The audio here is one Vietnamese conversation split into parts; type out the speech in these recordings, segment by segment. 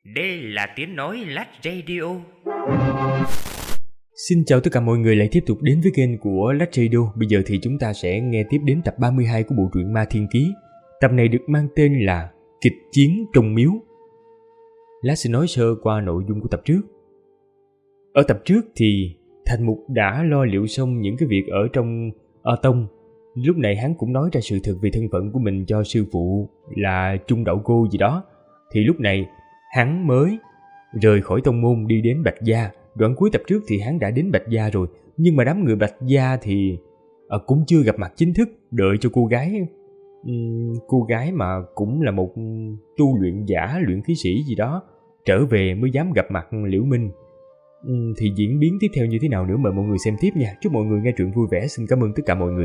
Đây là tiếng nói Lách Radio. Xin chào tất cả mọi người lại tiếp tục đến với kênh của Lách Radio. Bây giờ thì chúng ta sẽ nghe tiếp đến tập 32 của bộ truyện Ma Thiên Ký. Tập này được mang tên là Kịch Chiến Trong Miếu. Lát sẽ nói sơ qua nội dung của tập trước. Ở tập trước thì Thành Mục đã lo liệu xong những cái việc ở trong tông. Lúc này hắn cũng nói ra sự thật về thân phận của mình cho sư phụ là Trung Đậu Cô gì đó. Thì lúc này hắn mới rời khỏi tông môn đi đến Bạch Gia. Đoạn cuối tập trước thì hắn đã đến Bạch Gia rồi, nhưng mà đám người Bạch Gia thì cũng chưa gặp mặt chính thức, đợi cho cô gái mà cũng là một tu luyện giả, luyện khí sĩ gì đó trở về mới dám gặp mặt Liễu Minh. Thì diễn biến tiếp theo như thế nào nữa mời mọi người xem tiếp nha. Chúc mọi người nghe truyện vui vẻ. Xin cảm ơn tất cả mọi người.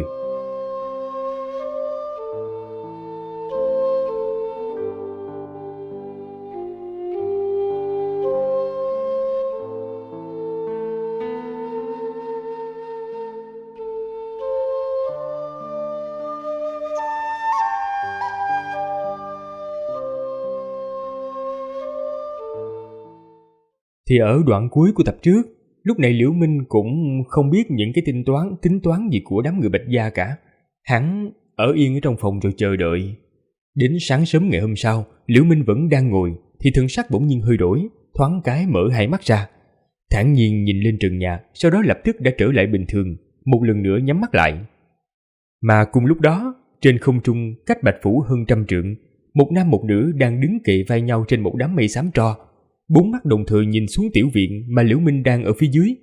Thì ở đoạn cuối của tập trước, lúc này Liễu Minh cũng không biết những cái tính toán gì của đám người Bạch Gia cả. Hắn ở yên ở trong phòng rồi chờ đợi. Đến sáng sớm ngày hôm sau, Liễu Minh vẫn đang ngồi, thì thần sắc bỗng nhiên hơi đổi, thoáng cái mở hai mắt ra. Thản nhiên nhìn lên trần nhà, sau đó lập tức đã trở lại bình thường, một lần nữa nhắm mắt lại. Mà cùng lúc đó, trên không trung cách Bạch Phủ hơn 100 trượng, một nam một nữ đang đứng kề vai nhau trên một đám mây xám tro. Bốn mắt đồng thời nhìn xuống tiểu viện mà Liễu Minh đang ở phía dưới.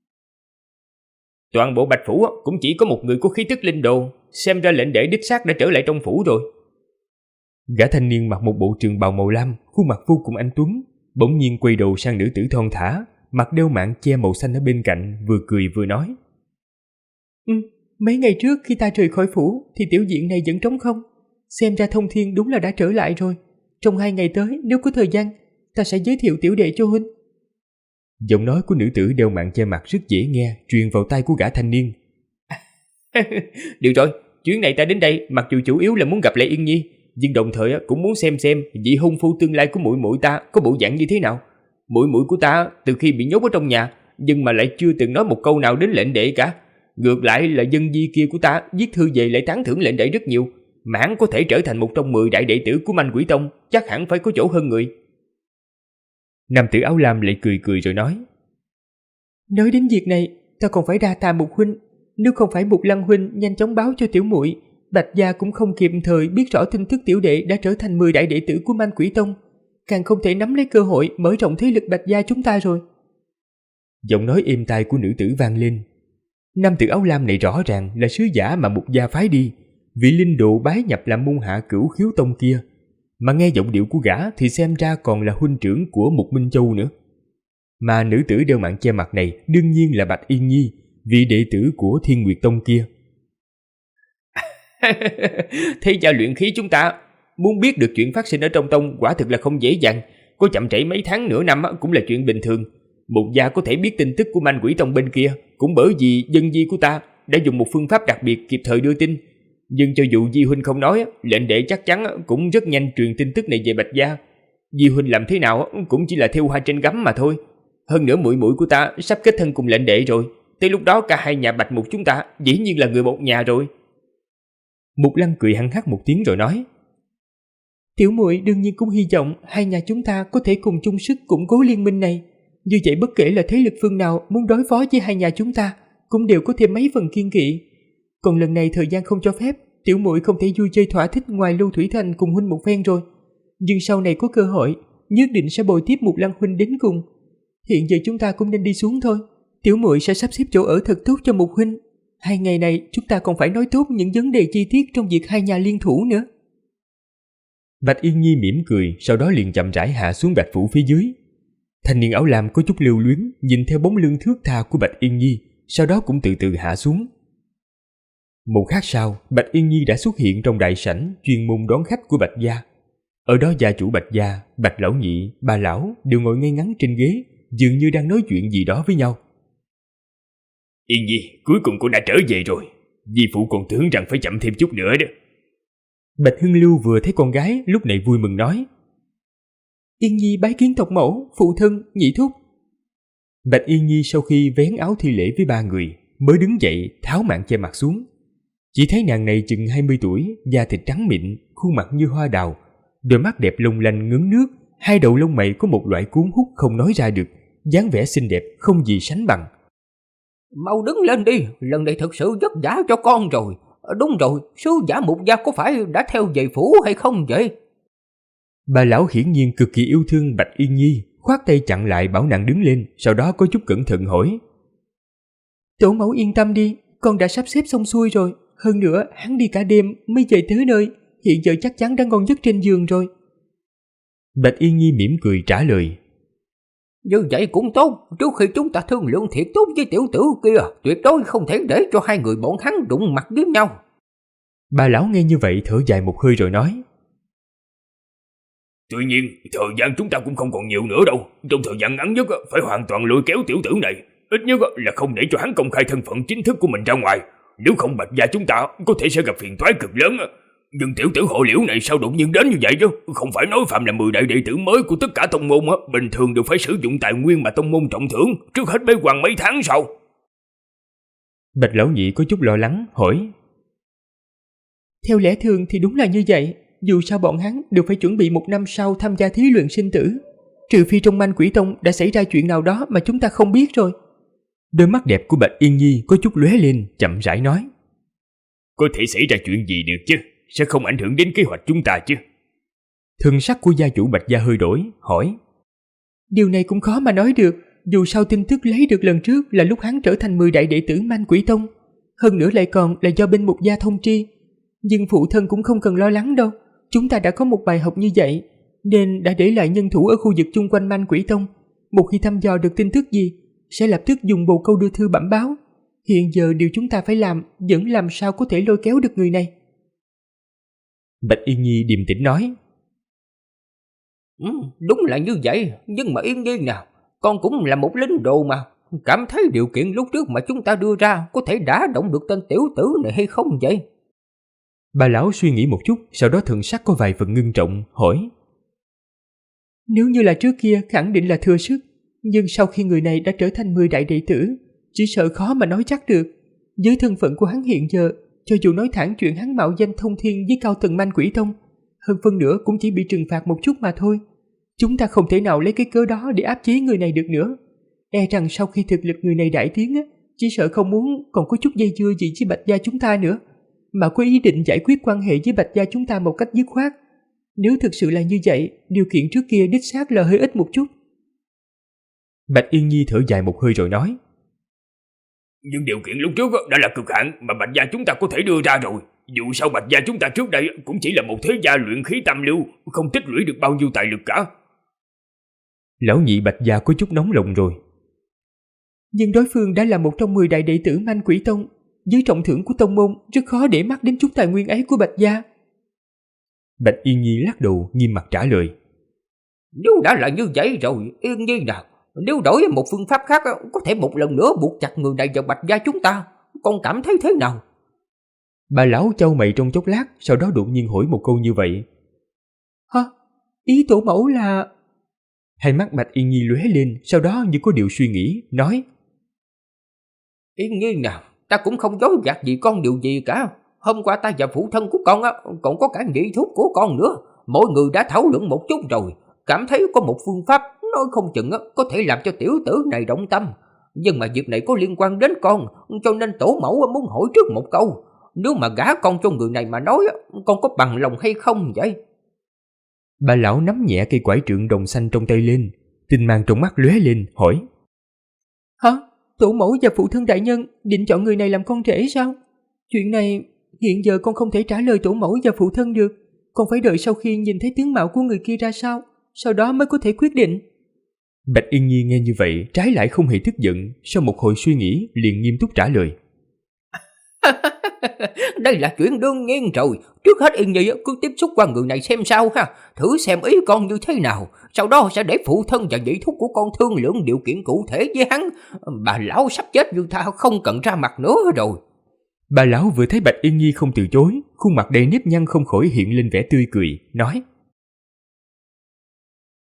Toàn bộ Bạch Phủ cũng chỉ có một người có khí tức linh đồ, xem ra lệnh đệ đích xác đã trở lại trong phủ rồi. Gã thanh niên mặc một bộ trường bào màu lam, khuôn mặt vô cùng anh tuấn, bỗng nhiên quay đầu sang nữ tử thon thả, mặc đeo mạng che màu xanh ở bên cạnh, vừa cười vừa nói: Mấy ngày trước khi ta rời khỏi phủ thì tiểu viện này vẫn trống không. Xem ra Thông Thiên đúng là đã trở lại rồi. Trong 2 ngày tới nếu có thời gian, ta sẽ giới thiệu tiểu đệ cho huynh. Giọng nói của nữ tử đeo mạng che mặt rất dễ nghe, truyền vào tai của gã thanh niên. Được rồi, chuyến này ta đến đây mặc dù chủ yếu là muốn gặp lại Yên Nhi, nhưng đồng thời cũng muốn xem vị hôn phu tương lai của muội muội ta có bộ dạng như thế nào. Muội muội của ta từ khi bị nhốt ở trong nhà, nhưng mà lại chưa từng nói một câu nào đến lệnh đệ cả. Ngược lại là dân di kia của ta viết thư về lại tán thưởng lệnh đệ rất nhiều, mà hắn có thể trở thành một trong 10 đại đệ tử của Manh Quỷ Tông, chắc hẳn phải có chỗ hơn người. Nam tử áo lam lại cười cười rồi nói: Nói đến việc này, ta còn phải đa tạ Mục huynh. Nếu không phải Mục Lăng huynh nhanh chóng báo cho tiểu muội, Bạch Gia cũng không kịp thời biết rõ tin tức tiểu đệ đã trở thành 10 đại đệ tử của Manh Quỷ Tông, càng không thể nắm lấy cơ hội mở rộng thế lực Bạch Gia chúng ta rồi. Giọng nói êm tai của nữ tử vang lên. Nam tử áo lam này rõ ràng là sứ giả mà Mục gia phái đi, vị linh độ bái nhập làm môn hạ Cửu Khiếu Tông kia. Mà nghe giọng điệu của gã thì xem ra còn là huynh trưởng của Mục Minh Châu nữa. Mà nữ tử đeo mạng che mặt này đương nhiên là Bạch Yên Nhi, vị đệ tử của Thiên Nguyệt Tông kia. Thế gia luyện khí chúng ta muốn biết được chuyện phát sinh ở trong tông quả thực là không dễ dàng. Có chậm trễ mấy tháng nửa năm cũng là chuyện bình thường. Mục gia có thể biết tin tức của Manh Quỷ Tông bên kia cũng bởi vì dân di của ta đã dùng một phương pháp đặc biệt kịp thời đưa tin. Nhưng cho dù Di huynh không nói, lệnh đệ chắc chắn cũng rất nhanh truyền tin tức này về Bạch Gia. Di huynh làm thế nào cũng chỉ là thêu hoa trên gấm mà thôi. Hơn nữa muội muội của ta sắp kết thân cùng lệnh đệ rồi, tới lúc đó cả hai nhà Bạch Mục chúng ta dĩ nhiên là người một nhà rồi. Mục Lăng cười hăng hắc một tiếng rồi nói: Tiểu muội đương nhiên cũng hy vọng hai nhà chúng ta có thể cùng chung sức củng cố liên minh này. Như vậy bất kể là thế lực phương nào muốn đối phó với hai nhà chúng ta cũng đều có thêm mấy phần kiên kỵ. Còn lần này thời gian không cho phép, tiểu muội không thể vui chơi thỏa thích ngoài Lưu Thủy Thành cùng huynh một phen rồi. Nhưng sau này có cơ hội, nhất định sẽ bồi tiếp Mục Lăng huynh đến cùng. Hiện giờ chúng ta cũng nên đi xuống thôi. Tiểu muội sẽ sắp xếp chỗ ở thật tốt cho Mục huynh. 2 ngày này chúng ta còn phải nói tốt những vấn đề chi tiết trong việc hai nhà liên thủ nữa. Bạch Yên Nhi mỉm cười, sau đó liền chậm rãi hạ xuống Bạch Phủ phía dưới. Thanh niên áo lam có chút lưu luyến, nhìn theo bóng lưng thướt tha của Bạch Yên Nhi, sau đó cũng từ từ hạ xuống. Một khắc sau, Bạch Yên Nhi đã xuất hiện trong đại sảnh chuyên môn đón khách của Bạch Gia. Ở đó gia chủ Bạch Gia, Bạch Lão Nhị, Ba Lão đều ngồi ngay ngắn trên ghế, dường như đang nói chuyện gì đó với nhau. Yên Nhi, cuối cùng cô đã trở về rồi. Di phụ còn tưởng rằng phải chậm thêm chút nữa đó. Bạch Hưng Lưu vừa thấy con gái lúc này vui mừng nói: Yên Nhi bái kiến tộc mẫu, phụ thân, nhị thúc. Bạch Yên Nhi sau khi vén áo thi lễ với ba người, mới đứng dậy tháo màn che mặt xuống. Chỉ thấy nàng này chừng 20 tuổi, da thịt trắng mịn, khuôn mặt như hoa đào, đôi mắt đẹp long lanh ngấn nước, hai đầu lông mày có một loại cuốn hút không nói ra được, dáng vẻ xinh đẹp không gì sánh bằng. Mau đứng lên đi, lần này thật sự vất vả cho con rồi. Đúng rồi, sứ giả Mục gia có phải đã theo về phủ hay không vậy? Bà lão hiển nhiên cực kỳ yêu thương Bạch Yên Nhi, khoát tay chặn lại bảo nàng đứng lên, sau đó có chút cẩn thận hỏi. Tổ mẫu yên tâm đi, con đã sắp xếp xong xuôi rồi. Hơn nữa, hắn đi cả đêm mới về tới nơi, hiện giờ chắc chắn đã ngon giấc trên giường rồi. Bạch Yên Nhi mỉm cười trả lời. Như vậy cũng tốt, trước khi chúng ta thương lượng thiệt tốt với tiểu tử kia, tuyệt đối không thể để cho hai người bọn hắn đụng mặt với nhau. Bà lão nghe như vậy thở dài một hơi rồi nói. Tuy nhiên, thời gian chúng ta cũng không còn nhiều nữa đâu. Trong thời gian ngắn nhất phải hoàn toàn lôi kéo tiểu tử này. Ít nhất là không để cho hắn công khai thân phận chính thức của mình ra ngoài. Nếu không Bạch gia chúng ta có thể sẽ gặp phiền toái cực lớn. Nhưng tiểu tử họ Liễu này sao đột nhiên đến như vậy chứ? Không phải nói phạm là 10 đại đệ tử mới của tất cả tông môn bình thường đều phải sử dụng tài nguyên mà tông môn trọng thưởng trước hết bế quan mấy tháng sau. Bạch lão nhị có chút lo lắng hỏi. Theo lẽ thường thì đúng là như vậy. Dù sao bọn hắn đều phải chuẩn bị 1 năm sau tham gia thí luyện sinh tử. Trừ phi trong Manh Quỷ Tông đã xảy ra chuyện nào đó mà chúng ta không biết rồi. Đôi mắt đẹp của Bạch Yên Nhi có chút lóe lên, chậm rãi nói. Có thể xảy ra chuyện gì được chứ? Sẽ không ảnh hưởng đến kế hoạch chúng ta chứ? Thần sắc của gia chủ Bạch gia hơi đổi, hỏi. Điều này cũng khó mà nói được. Dù sao tin tức lấy được lần trước là lúc hắn trở thành 10 đại đệ tử Manh Quỷ Tông. Hơn nữa lại còn là do bên Mục gia thông tri. Nhưng phụ thân cũng không cần lo lắng đâu. Chúng ta đã có một bài học như vậy, nên đã để lại nhân thủ ở khu vực chung quanh Manh Quỷ Tông. Một khi thăm dò được tin tức gì, sẽ lập tức dùng bồ câu đưa thư bẩm báo. Hiện giờ điều chúng ta phải làm vẫn làm sao có thể lôi kéo được người này. Bạch Yên Nhi điềm tĩnh nói. Đúng là như vậy, nhưng mà Yên Nhi nào, con cũng là một lính đồ mà. Cảm thấy điều kiện lúc trước mà chúng ta đưa ra có thể đả động được tên tiểu tử này hay không vậy? Bà lão suy nghĩ một chút, sau đó thần sắc có vài phần ngưng trọng, hỏi. Nếu như là trước kia khẳng định là thừa sức, nhưng sau khi người này đã trở thành 10 đại đệ tử, chỉ sợ khó mà nói chắc được. Với thân phận của hắn hiện giờ, cho dù nói thẳng chuyện hắn mạo danh thông thiên với cao tầng Manh Quỷ Tông, hơn phân nửa cũng chỉ bị trừng phạt một chút mà thôi. Chúng ta không thể nào lấy cái cớ đó để áp chế người này được nữa. E rằng sau khi thực lực người này đại tiến, chỉ sợ không muốn còn có chút dây dưa gì với Bạch gia chúng ta nữa, mà có ý định giải quyết quan hệ với Bạch gia chúng ta một cách dứt khoát. Nếu thực sự là như vậy, điều kiện trước kia đích xác là hơi ít một chút. Bạch Yên Nhi thở dài một hơi rồi nói. Nhưng điều kiện lúc trước đã là cực hạn mà Bạch gia chúng ta có thể đưa ra rồi. Dù sao Bạch gia chúng ta trước đây cũng chỉ là một thế gia luyện khí tam lưu, không tích lũy được bao nhiêu tài lực cả. Lão nhị Bạch gia có chút nóng lòng rồi. Nhưng đối phương đã là một trong 10 đại đệ tử Manh Quỷ Tông, với trọng thưởng của tông môn rất khó để mắt đến chút tài nguyên ấy của Bạch gia. Bạch Yên Nhi lắc đầu nghiêm mặt trả lời. Nếu đã là như vậy rồi, Yên Nhi nào, nếu đổi một phương pháp khác có thể một lần nữa buộc chặt người này vào Bạch gia chúng ta, con cảm thấy thế nào? Bà lão chau mày trong chốc lát, sau đó đột nhiên hỏi một câu như vậy. Hả? Ý tổ mẫu là... Hai mắt Bạch Yên Nhi lóe lên, sau đó như có điều suy nghĩ, nói. Yên Nhi nào, ta cũng không dối gạt gì con điều gì cả. Hôm qua ta và phụ thân của con còn có cả nhị thúc của con nữa. Mỗi người đã thảo luận một chút rồi, cảm thấy có một phương pháp nói không chừng có thể làm cho tiểu tử này động tâm. Nhưng mà việc này có liên quan đến con, cho nên tổ mẫu muốn hỏi trước một câu. Nếu mà gả con cho người này mà nói, con có bằng lòng hay không vậy? Bà lão nắm nhẹ cây quải trượng đồng xanh trong tay lên, tinh mang trong mắt lóe lên, hỏi. Hả? Tổ mẫu và phụ thân đại nhân định chọn người này làm con rể sao? Chuyện này hiện giờ con không thể trả lời tổ mẫu và phụ thân được. Con phải đợi sau khi nhìn thấy tướng mạo của người kia ra sao, sau đó mới có thể quyết định. Bạch Yên Nhi nghe như vậy, trái lại không hề tức giận, sau một hồi suy nghĩ liền nghiêm túc trả lời. Đây là chuyện đương nhiên rồi. Trước hết Yên Nhi cứ tiếp xúc qua người này xem sao ha, thử xem ý con như thế nào. Sau đó sẽ để phụ thân và nhị thúc của con thương lượng điều kiện cụ thể với hắn. Bà lão sắp chết như tha không cần ra mặt nữa rồi. Bà lão vừa thấy Bạch Yên Nhi không từ chối, khuôn mặt đầy nếp nhăn không khỏi hiện lên vẻ tươi cười, nói.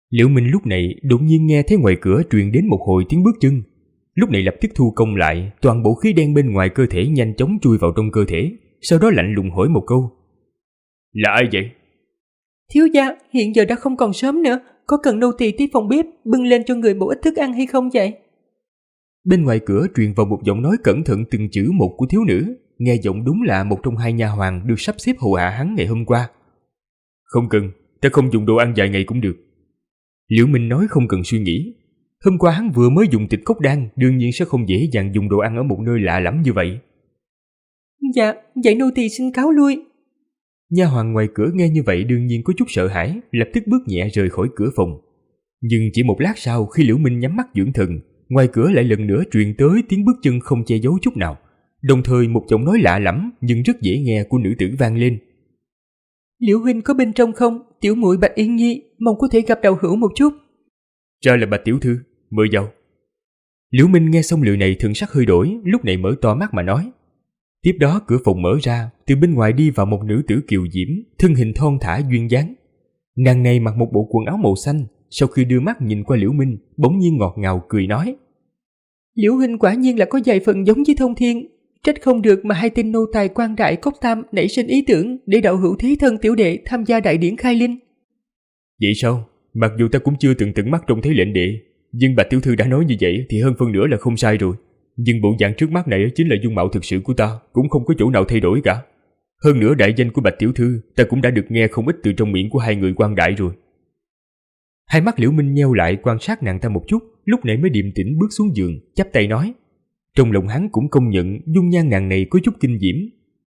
Liễu Minh lúc này đột nhiên nghe thấy ngoài cửa truyền đến một hồi tiếng bước chân. Lúc này lập tức thu công lại, toàn bộ khí đen bên ngoài cơ thể nhanh chóng chui vào trong cơ thể, sau đó lạnh lùng hỏi một câu. Là ai vậy? Thiếu gia, hiện giờ đã không còn sớm nữa, có cần nô tỳ tới phòng bếp bưng lên cho người một ít thức ăn hay không vậy? Bên ngoài cửa truyền vào một giọng nói cẩn thận từng chữ một của thiếu nữ, nghe giọng đúng là một trong hai nha hoàn được sắp xếp hầu hạ hắn ngày hôm qua. Không cần, ta không dùng đồ ăn vài ngày cũng được. Liễu Minh nói không cần suy nghĩ. Hôm qua hắn vừa mới dùng tịch cốc đan, đương nhiên sẽ không dễ dàng dùng đồ ăn ở một nơi lạ lẫm như vậy. Dạ, vậy nô tỳ xin cáo lui. Nha hoàn ngoài cửa nghe như vậy đương nhiên có chút sợ hãi, lập tức bước nhẹ rời khỏi cửa phòng. Nhưng chỉ một lát sau, khi Liễu Minh nhắm mắt dưỡng thần, ngoài cửa lại lần nữa truyền tới tiếng bước chân không che giấu chút nào, đồng thời một giọng nói lạ lẫm nhưng rất dễ nghe của nữ tử vang lên. Liễu huynh có bên trong không? Tiểu muội Bạch Yên Nhi mong có thể gặp đạo hữu một chút. Ra là Bạch tiểu thư, mời vào. Liễu Minh nghe xong lời này thần sắc hơi đổi, lúc này mở to mắt mà nói. Tiếp đó cửa phòng mở ra, từ bên ngoài đi vào một nữ tử kiều diễm, thân hình thon thả duyên dáng. Nàng này mặc một bộ quần áo màu xanh, sau khi đưa mắt nhìn qua Liễu Minh, bỗng nhiên ngọt ngào cười nói. Liễu huynh quả nhiên là có vài phần giống với Thông Thiên, trách không được mà hai tên nô tài Quan Đại Cốc Tam nảy sinh ý tưởng để đạo hữu thế thân tiểu đệ tham gia đại điển khai linh. Vậy sao? Mặc dù ta cũng chưa từng tận mắt trông thấy lệnh đệ, nhưng Bạch tiểu thư đã nói như vậy thì hơn phân nửa là không sai rồi. Nhưng bộ dạng trước mắt này chính là dung mạo thực sự của ta, cũng không có chỗ nào thay đổi cả. Hơn nữa đại danh của Bạch tiểu thư ta cũng đã được nghe không ít từ trong miệng của hai người Quan Đại rồi. Hai mắt Liễu Minh nheo lại quan sát nàng ta một chút, lúc này mới điềm tĩnh bước xuống giường, chắp tay nói. Trong lòng hắn cũng công nhận dung nhan nàng này có chút kinh diễm.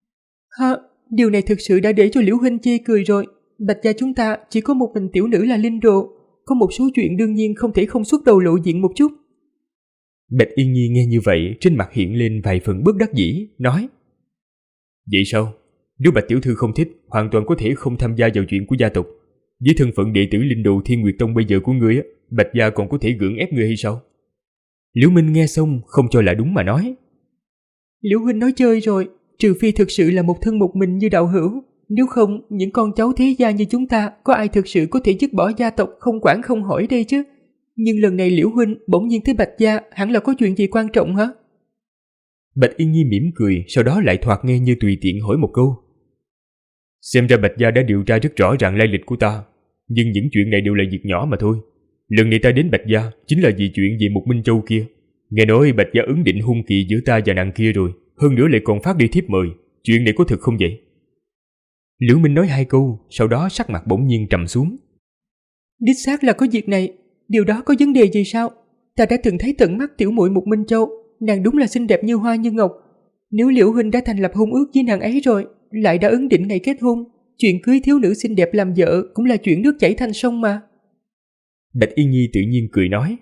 Điều này thực sự đã để cho Liễu huynh chê cười rồi. Bạch gia chúng ta chỉ có một mình tiểu nữ là linh đồ, có một số chuyện đương nhiên không thể không xuất đầu lộ diện một chút. Bạch Yên Nhi nghe như vậy, trên mặt hiện lên vài phần bất đắc dĩ, nói. Vậy sao? Nếu Bạch tiểu thư không thích, hoàn toàn có thể không tham gia vào chuyện của gia tộc. Với thân phận đệ tử linh đồ Thiên Nguyệt Tông bây giờ của ngươi, Bạch gia còn có thể gượng ép ngươi hay sao? Liễu Minh nghe xong không cho là đúng mà nói. Liễu huynh nói chơi rồi, trừ phi thực sự là một thân một mình như đạo hữu, nếu không những con cháu thế gia như chúng ta có ai thực sự có thể dứt bỏ gia tộc không quản không hỏi đây chứ. Nhưng lần này Liễu huynh bỗng nhiên tới Bạch gia, hẳn là có chuyện gì quan trọng hả? Bạch Yên Nhi mỉm cười, sau đó lại thoạt nghe như tùy tiện hỏi một câu. Xem ra Bạch gia đã điều tra rất rõ ràng lai lịch của ta, nhưng những chuyện này đều là việc nhỏ mà thôi. Lần này ta đến Bạch gia chính là vì chuyện về một Minh Châu kia. Nghe nói Bạch gia ứng định hôn kỳ giữa ta và nàng kia rồi, hơn nữa lại còn phát đi thiếp mời. Chuyện này có thật không vậy? Liễu Minh nói hai câu, sau đó sắc mặt bỗng nhiên trầm xuống. Đích xác là có việc này, điều đó có vấn đề gì sao? Ta đã từng thấy tận mắt tiểu muội một Minh Châu, nàng đúng là xinh đẹp như hoa như ngọc. Nếu Liễu huynh đã thành lập hôn ước với nàng ấy rồi, lại đã ứng định ngày kết hôn, chuyện cưới thiếu nữ xinh đẹp làm vợ cũng là chuyện nước chảy thành sông mà. Bạch Yên Nhi tự nhiên cười nói.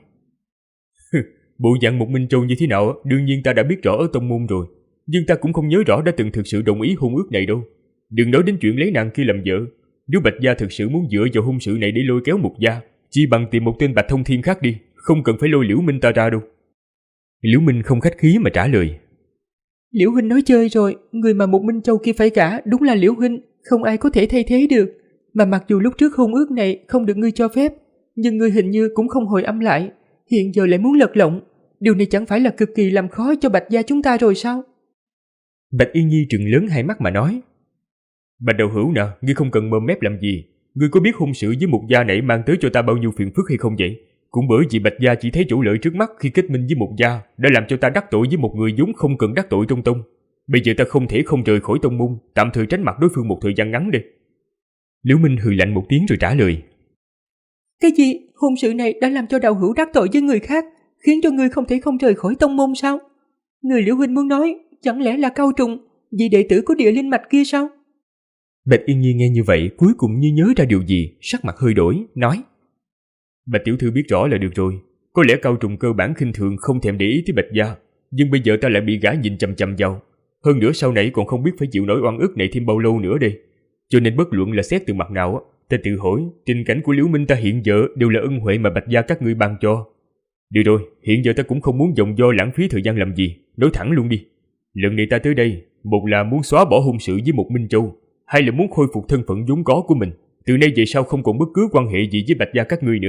Bộ dạng một Minh Châu như thế nào đương nhiên ta đã biết rõ ở tông môn rồi, nhưng ta cũng không nhớ rõ đã từng thực sự đồng ý hôn ước này đâu. Đừng nói đến chuyện lấy nàng kia làm vợ. Nếu Bạch gia thực sự muốn dựa vào hôn sự này để lôi kéo Mục gia, chỉ bằng tìm một tên Bạch Thông Thiên khác đi, không cần phải lôi Liễu Minh ta ra đâu. Liễu Minh không khách khí mà trả lời. Liễu huynh nói chơi rồi, người mà một Minh Châu kia phải gả đúng là Liễu huynh, không ai có thể thay thế được. Mà mặc dù lúc trước hôn ước này không được ngươi cho phép, nhưng ngươi hình như cũng không hồi âm lại, hiện giờ lại muốn lật lọng. Điều này chẳng phải là cực kỳ làm khó cho Bạch gia chúng ta rồi sao? Bạch Yên Nhi trừng lớn hai mắt mà nói. Bạch đạo hữu nè, ngươi không cần mồm mép làm gì. Ngươi có biết hôn sự với Mục gia này mang tới cho ta bao nhiêu phiền phức hay không vậy? Cũng bởi vì Bạch gia chỉ thấy chỗ lợi trước mắt khi kết minh với Mục gia, đã làm cho ta đắc tội với một người vốn không cần đắc tội trong tông. Bây giờ ta không thể không rời khỏi tông môn, tạm thời tránh mặt đối phương một thời gian ngắn đi. Liễu Minh hừ lạnh một tiếng rồi trả lời. Cái gì? Hôn sự này đã làm cho đạo hữu đắc tội với người khác, khiến cho ngươi không thể không rời khỏi tông môn sao? Người Liễu huynh muốn nói, chẳng lẽ là Cao Trùng, vị đệ tử của địa linh mạch kia sao? Bạch Yên Nhi nghe như vậy cuối cùng như nhớ ra điều gì, sắc mặt hơi đổi, nói. Bạch tiểu thư biết rõ là được rồi. Có lẽ Cao Trùng cơ bản khinh thường không thèm để ý tới Bạch gia, nhưng bây giờ ta lại bị gã nhìn chằm chằm vào. Hơn nữa sau này còn không biết phải chịu nổi oan ức này thêm bao lâu nữa đây. Cho nên bất luận là xét từ mặt nào, ta tự hỏi tình cảnh của Liễu Minh ta hiện giờ đều là ân huệ mà Bạch gia các ngươi ban cho. Được rồi, hiện giờ ta cũng không muốn dòng do lãng phí thời gian làm gì, nói thẳng luôn đi. Lần này ta tới đây, một là muốn xóa bỏ hôn sự với một Minh Châu, hai là muốn khôi phục thân phận vốn có của mình. Từ nay về sau không còn bất cứ quan hệ gì với Bạch gia các ngươi nữa.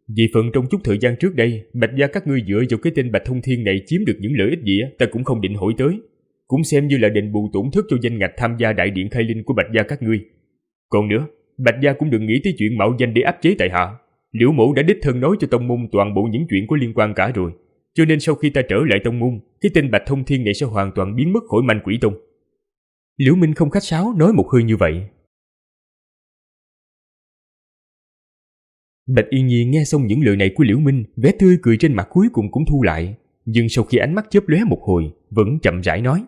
Vì phần trong chút thời gian trước đây, Bạch gia các ngươi dựa vào cái tên Bạch Thông Thiên này chiếm được những lợi ích gì ta cũng không định hỏi tới. Cũng xem như là đền bù tổn thất cho danh ngạch tham gia đại điện khai linh của Bạch gia các ngươi. Còn nữa, Bạch gia cũng đừng nghĩ tới chuyện mạo danh để áp chế tại hạ. Liễu mẫu đã đích thân nói cho tông môn toàn bộ những chuyện có liên quan cả rồi. Cho nên sau khi ta trở lại tông môn, cái tên Bạch Thông Thiên này sẽ hoàn toàn biến mất khỏi Manh Quỷ Tông. Liễu Minh không khách sáo nói một hơi như vậy. Bạch Yên Nhi nghe xong những lời này của Liễu Minh, vẻ tươi cười trên mặt cuối cùng cũng thu lại, nhưng sau khi ánh mắt chớp lóe một hồi, vẫn chậm rãi nói: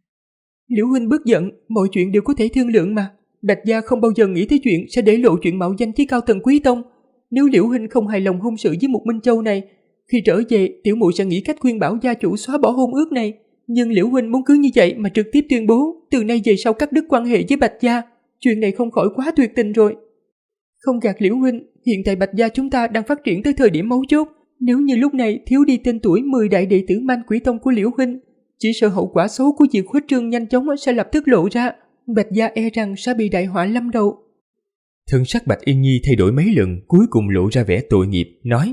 Liễu huynh bớt giận, mọi chuyện đều có thể thương lượng mà. Bạch gia không bao giờ nghĩ tới chuyện sẽ để lộ chuyện mạo danh với cao tầng quý tông. Nếu Liễu huynh không hài lòng hôn sự với Mục Minh Châu này, khi trở về tiểu muội sẽ nghĩ cách khuyên bảo gia chủ xóa bỏ hôn ước này. Nhưng Liễu huynh muốn cứ như vậy mà trực tiếp tuyên bố từ nay về sau cắt đứt quan hệ với Bạch gia, chuyện này không khỏi quá tuyệt tình rồi. Không gạt Liễu huynh, hiện tại Bạch gia chúng ta đang phát triển tới thời điểm mấu chốt. Nếu như lúc này thiếu đi tên tuổi 10 đại đệ tử Manh Quỷ Tông của Liễu huynh, chỉ sợ hậu quả xấu của việc khuếch trương nhanh chóng sẽ lập tức lộ ra. Bạch gia e rằng sẽ bị đại họa lâm đầu. Thân sắc Bạch Yên Nhi thay đổi mấy lần, cuối cùng lộ ra vẻ tội nghiệp, nói: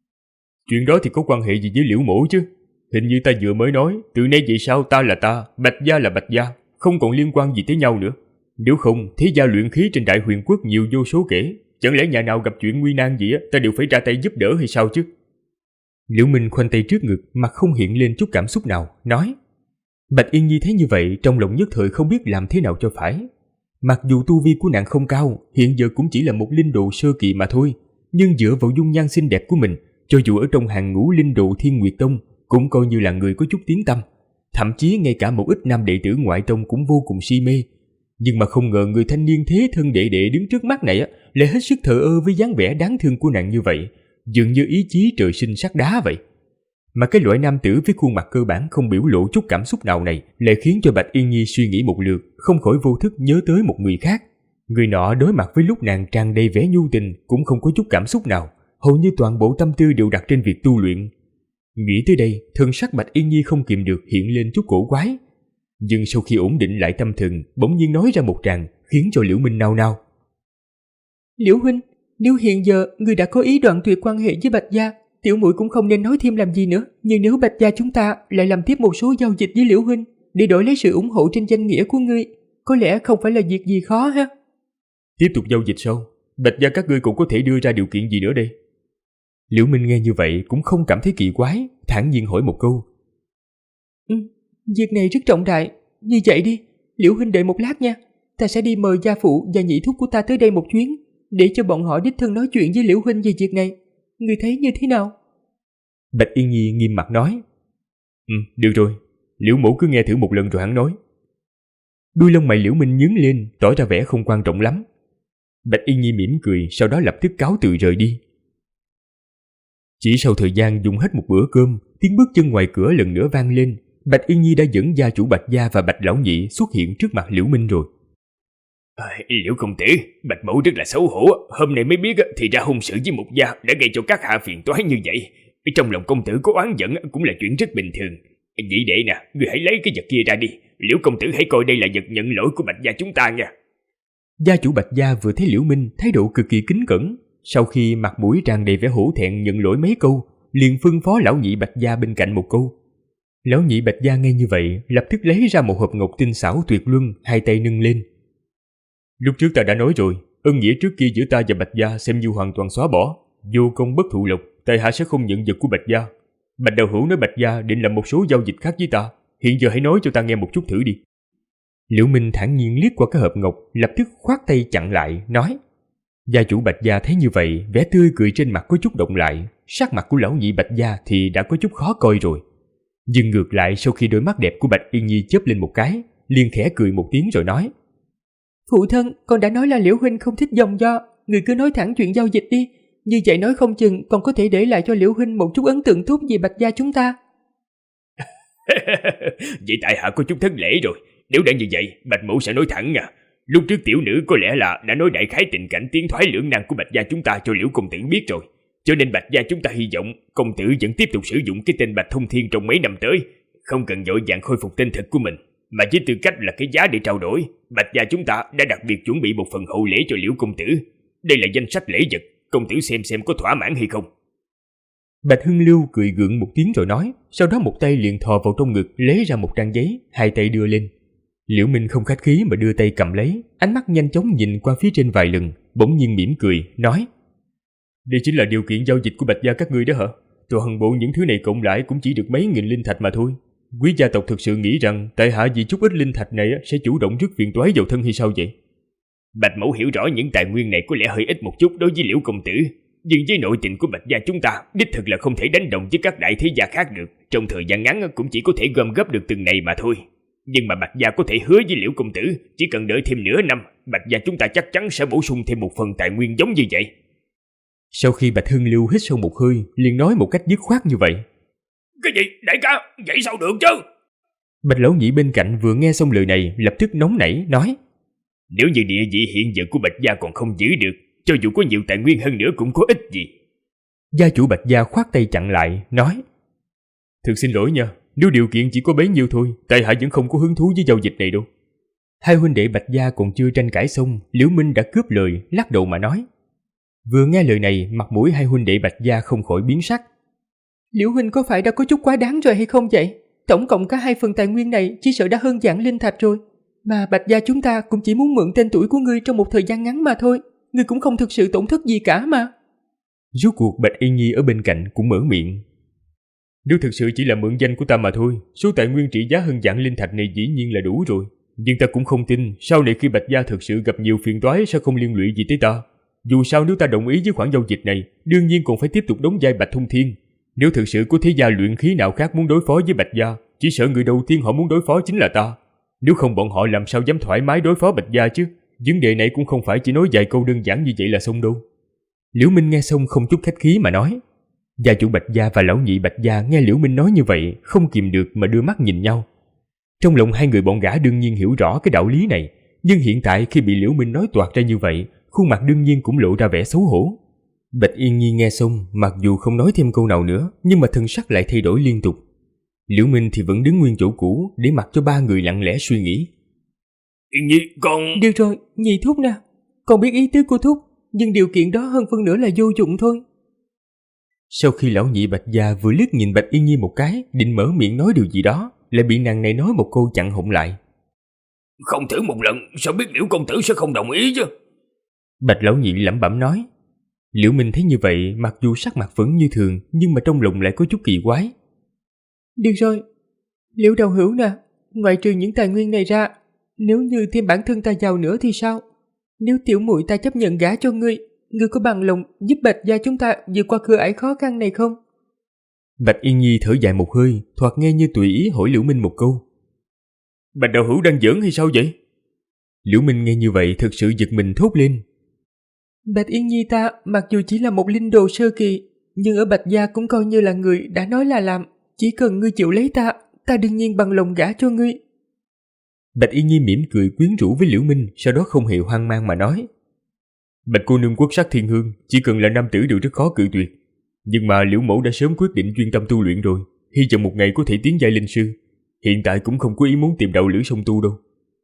Chuyện đó thì có quan hệ gì với Liễu mẫu chứ? Hình như ta vừa mới nói, từ nay về sau ta là ta, Bạch gia là Bạch gia, không còn liên quan gì tới nhau nữa. Nếu không, thế gia luyện khí trên Đại Huyền Quốc nhiều vô số kể, chẳng lẽ nhà nào gặp chuyện nguy nan gì ta đều phải ra tay giúp đỡ hay sao chứ? Liễu Minh khoanh tay trước ngực, mặt không hiện lên chút cảm xúc nào, nói: Bạch Yên Nhi thấy như vậy, trong lòng nhất thời không biết làm thế nào cho phải. Mặc dù tu vi của nàng không cao, hiện giờ cũng chỉ là một linh đồ sơ kỳ mà thôi, nhưng dựa vào dung nhan xinh đẹp của mình, cho dù ở trong hàng ngũ linh đồ Thiên Nguyệt Tông, cũng coi như là người có chút tiếng tăm. Thậm chí ngay cả một ít nam đệ tử ngoại tông cũng vô cùng si mê. Nhưng mà không ngờ người thanh niên thế thân đệ đệ đứng trước mắt này lại hết sức thờ ơ với dáng vẻ đáng thương của nàng như vậy, dường như ý chí trời sinh sắt đá vậy. Mà cái loại nam tử với khuôn mặt cơ bản không biểu lộ chút cảm xúc nào này lại khiến cho Bạch Yên Nhi suy nghĩ một lượt, không khỏi vô thức nhớ tới một người khác. Người nọ đối mặt với lúc nàng tràn đầy vẻ nhu tình cũng không có chút cảm xúc nào, hầu như toàn bộ tâm tư đều đặt trên việc tu luyện. Nghĩ tới đây, thân sắc Bạch Yên Nhi không kìm được hiện lên chút cổ quái. Nhưng sau khi ổn định lại tâm thần, bỗng nhiên nói ra một tràng, khiến cho Liễu Minh nao nao. Liễu huynh, nếu hiện giờ người đã có ý đoạn tuyệt quan hệ với Bạch gia, tiểu muội cũng không nên nói thêm làm gì nữa. Nhưng nếu Bạch gia chúng ta lại làm tiếp một số giao dịch với Liễu huynh để đổi lấy sự ủng hộ trên danh nghĩa của ngươi, có lẽ không phải là việc gì khó ha. Tiếp tục giao dịch sao? Bạch gia các ngươi cũng có thể đưa ra điều kiện gì nữa đây? Liễu Minh nghe như vậy cũng không cảm thấy kỳ quái, thản nhiên hỏi một câu. Việc này rất trọng đại. Như vậy đi, Liễu huynh đợi một lát nha. Ta sẽ đi mời gia phụ và nhị thúc của ta tới đây một chuyến, để cho bọn họ đích thân nói chuyện với Liễu huynh về việc này. Ngươi thấy như thế nào? Bạch Yên Nhi nghiêm mặt nói. Được rồi, Liễu mẫu cứ nghe thử một lần rồi hắn nói. Đuôi lông mày Liễu Minh nhướng lên, tỏ ra vẻ không quan trọng lắm. Bạch Yên Nhi mỉm cười, sau đó lập tức cáo từ rời đi. Chỉ sau thời gian dùng hết một bữa cơm, tiếng bước chân ngoài cửa lần nữa vang lên. Bạch Yên Nhi đã dẫn gia chủ Bạch gia và Bạch lão nhị xuất hiện trước mặt Liễu Minh rồi. Liễu công tử, Bạch mẫu rất là xấu hổ, hôm nay mới biết thì ra hôn sự với một gia đã gây cho các hạ phiền toái như vậy. Trong lòng công tử có oán giận cũng là chuyện rất bình thường. Nhị đệ nè, ngươi hãy lấy cái vật kia ra đi. Liễu công tử hãy coi đây là vật nhận lỗi của Bạch gia chúng ta nha. Gia chủ Bạch gia vừa thấy Liễu Minh thái độ cực kỳ kính cẩn, sau khi mặt mũi tràn đầy vẻ hổ thẹn nhận lỗi mấy câu, liền phân phó lão nhị Bạch gia bên cạnh một câu. Lão nhị Bạch gia nghe như vậy, lập tức lấy ra một hộp ngọc tinh xảo tuyệt luân, hai tay nâng lên. Lúc trước ta đã nói rồi, ân nghĩa trước kia giữa ta và Bạch gia xem như hoàn toàn xóa bỏ, vô công bất thụ lộc, tại hạ sẽ không nhận vật của Bạch gia. Bạch đạo hữu nói Bạch gia định làm một số giao dịch khác với ta, hiện giờ hãy nói cho ta nghe một chút thử đi. Liễu Minh thản nhiên liếc qua cái hộp ngọc, lập tức khoát tay chặn lại, nói. Gia chủ Bạch gia thấy như vậy, vẻ tươi cười trên mặt có chút động lại, sắc mặt của lão nhị Bạch gia thì đã có chút khó coi rồi. Nhưng ngược lại sau khi đôi mắt đẹp của Bạch Yên Nhi chớp lên một cái, liền khẽ cười một tiếng rồi nói. Phụ thân, con đã nói là Liễu huynh không thích dòng do, người cứ nói thẳng chuyện giao dịch đi. Như vậy nói không chừng còn có thể để lại cho Liễu huynh một chút ấn tượng tốt về Bạch gia chúng ta. Vậy tại hạ có chút thất lễ rồi. Nếu đã như vậy, Bạch mẫu sẽ nói thẳng nha. Lúc trước tiểu nữ có lẽ là đã nói đại khái tình cảnh tiến thoái lưỡng nan của Bạch gia chúng ta cho Liễu công tử biết rồi. Cho nên Bạch gia chúng ta hy vọng công tử vẫn tiếp tục sử dụng cái tên Bạch Thông Thiên trong mấy năm tới, không cần vội vàng khôi phục tên thật của mình, mà với tư cách là cái giá để trao đổi, Bạch gia chúng ta đã đặc biệt chuẩn bị một phần hậu lễ cho Liễu công tử. Đây là danh sách lễ vật, công tử xem có thỏa mãn hay không. Bạch Hưng Lưu cười gượng một tiếng rồi nói, sau đó một tay liền thò vào trong ngực lấy ra một trang giấy, hai tay đưa lên. Liễu Minh không khách khí mà đưa tay cầm lấy, ánh mắt nhanh chóng nhìn qua phía trên vài lần, bỗng nhiên mỉm cười, nói: Đây chính là điều kiện giao dịch của Bạch gia các ngươi đó hả? Toàn bộ những thứ này cộng lại cũng chỉ được mấy nghìn linh thạch mà thôi. Quý gia tộc thực sự nghĩ rằng tại hạ vì chút ít linh thạch này sẽ chủ động rước phiền toái vào thân hay sao vậy? Bạch mẫu hiểu rõ những tài nguyên này có lẽ hơi ít một chút đối với Liễu công tử, nhưng với nội tình của Bạch gia chúng ta, đích thực là không thể đánh đồng với các đại thế gia khác được. Trong thời gian ngắn cũng chỉ có thể gom góp được từng này mà thôi. Nhưng mà Bạch gia có thể hứa với Liễu công tử, chỉ cần đợi thêm nửa năm, Bạch gia chúng ta chắc chắn sẽ bổ sung thêm một phần tài nguyên giống như vậy. Sau khi Bạch Hưng Lưu hít sâu một hơi, liền nói một cách dứt khoát như vậy. Cái gì? Đại ca, vậy sao được chứ? Bạch Lão Nhị bên cạnh vừa nghe xong lời này, lập tức nóng nảy nói: Nếu như địa vị hiện giờ của Bạch gia còn không giữ được, cho dù có nhiều tài nguyên hơn nữa cũng có ích gì. Gia chủ Bạch gia khoát tay chặn lại, nói: Thực xin lỗi nha, nếu điều kiện chỉ có bấy nhiêu thôi, tại hạ vẫn không có hứng thú với giao dịch này đâu. Hai huynh đệ Bạch gia còn chưa tranh cãi xong, Liễu Minh đã cướp lời, lắc đầu mà nói. Vừa nghe lời này, mặt mũi hai huynh đệ Bạch gia không khỏi biến sắc. Liễu huynh có phải đã có chút quá đáng rồi hay không vậy? Tổng cộng cả hai phần tài nguyên này chỉ sợ đã hơn vạn linh thạch rồi. Mà Bạch gia chúng ta cũng chỉ muốn mượn tên tuổi của ngươi trong một thời gian ngắn mà thôi. Ngươi cũng không thực sự tổn thất gì cả mà. Rốt cuộc Bạch Yên Nhi ở bên cạnh cũng mở miệng. Nếu thực sự chỉ là mượn danh của ta mà thôi, số tài nguyên trị giá hơn vạn linh thạch này dĩ nhiên là đủ rồi. Nhưng ta cũng không tin sau này khi Bạch gia thực sự gặp nhiều phiền toái sẽ không liên lụy gì tới ta. Dù sao nếu ta đồng ý với khoản giao dịch này, đương nhiên còn phải tiếp tục đóng vai Bạch Thông Thiên. Nếu thực sự có thế gia luyện khí nào khác muốn đối phó với Bạch gia, chỉ sợ người đầu tiên họ muốn đối phó chính là ta. Nếu không bọn họ làm sao dám thoải mái đối phó Bạch gia chứ? Vấn đề này cũng không phải chỉ nói vài câu đơn giản như vậy là xong đâu. Liễu Minh nghe xong không chút khách khí mà nói. Gia chủ Bạch gia và lão nhị Bạch gia nghe Liễu Minh nói như vậy, không kìm được mà đưa mắt nhìn nhau. Trong lòng hai người bọn gã đương nhiên hiểu rõ cái đạo lý này, nhưng hiện tại khi bị Liễu Minh nói toạc ra như vậy, khuôn mặt đương nhiên cũng lộ ra vẻ xấu hổ. Bạch Yên Nhi nghe xong, mặc dù không nói thêm câu nào nữa, nhưng mà thân sắc lại thay đổi liên tục. Liễu Minh thì vẫn đứng nguyên chỗ cũ, để mặc cho ba người lặng lẽ suy nghĩ. Yên Nhi, con... Được rồi, Nhi thúc nè. Con biết ý tứ của thúc, nhưng điều kiện đó hơn phân nửa là vô dụng thôi. Sau khi lão nhị Bạch gia vừa liếc nhìn Bạch Yên Nhi một cái, định mở miệng nói điều gì đó, lại bị nàng này nói một câu chặn họng lại. Không thử một lần, sao biết Liễu công tử sẽ không đồng ý chứ? Bạch lão nhị lẩm bẩm nói. Liễu Minh thấy như vậy, mặc dù sắc mặt vẫn như thường, nhưng mà trong lòng lại có chút kỳ quái. Được rồi, Liễu đạo hữu nè, ngoại trừ những tài nguyên này ra, nếu như thêm bản thân ta giàu nữa thì sao? Nếu tiểu muội ta chấp nhận gả cho ngươi, ngươi có bằng lòng giúp Bạch gia chúng ta vượt qua cửa ải khó khăn này không? Bạch Yên Nhi thở dài một hơi, thoạt nghe như tùy ý hỏi Liễu Minh một câu. Bạch đạo hữu đang giỡn hay sao vậy? Liễu Minh nghe như vậy thực sự giật mình thốt lên. Bạch Yên Nhi ta mặc dù chỉ là một linh đồ sơ kỳ, nhưng ở Bạch gia cũng coi như là người đã nói là làm. Chỉ cần ngươi chịu lấy ta, ta đương nhiên bằng lòng gả cho ngươi. Bạch Yên Nhi mỉm cười quyến rũ với Liễu Minh, sau đó không hề hoang mang mà nói. Bạch cô nương quốc sắc thiên hương, chỉ cần là nam tử đều rất khó cự tuyệt. Nhưng mà Liễu mẫu đã sớm quyết định chuyên tâm tu luyện rồi, hy vọng một ngày có thể tiến giai linh sư. Hiện tại cũng không có ý muốn tìm đạo lữ song tu đâu.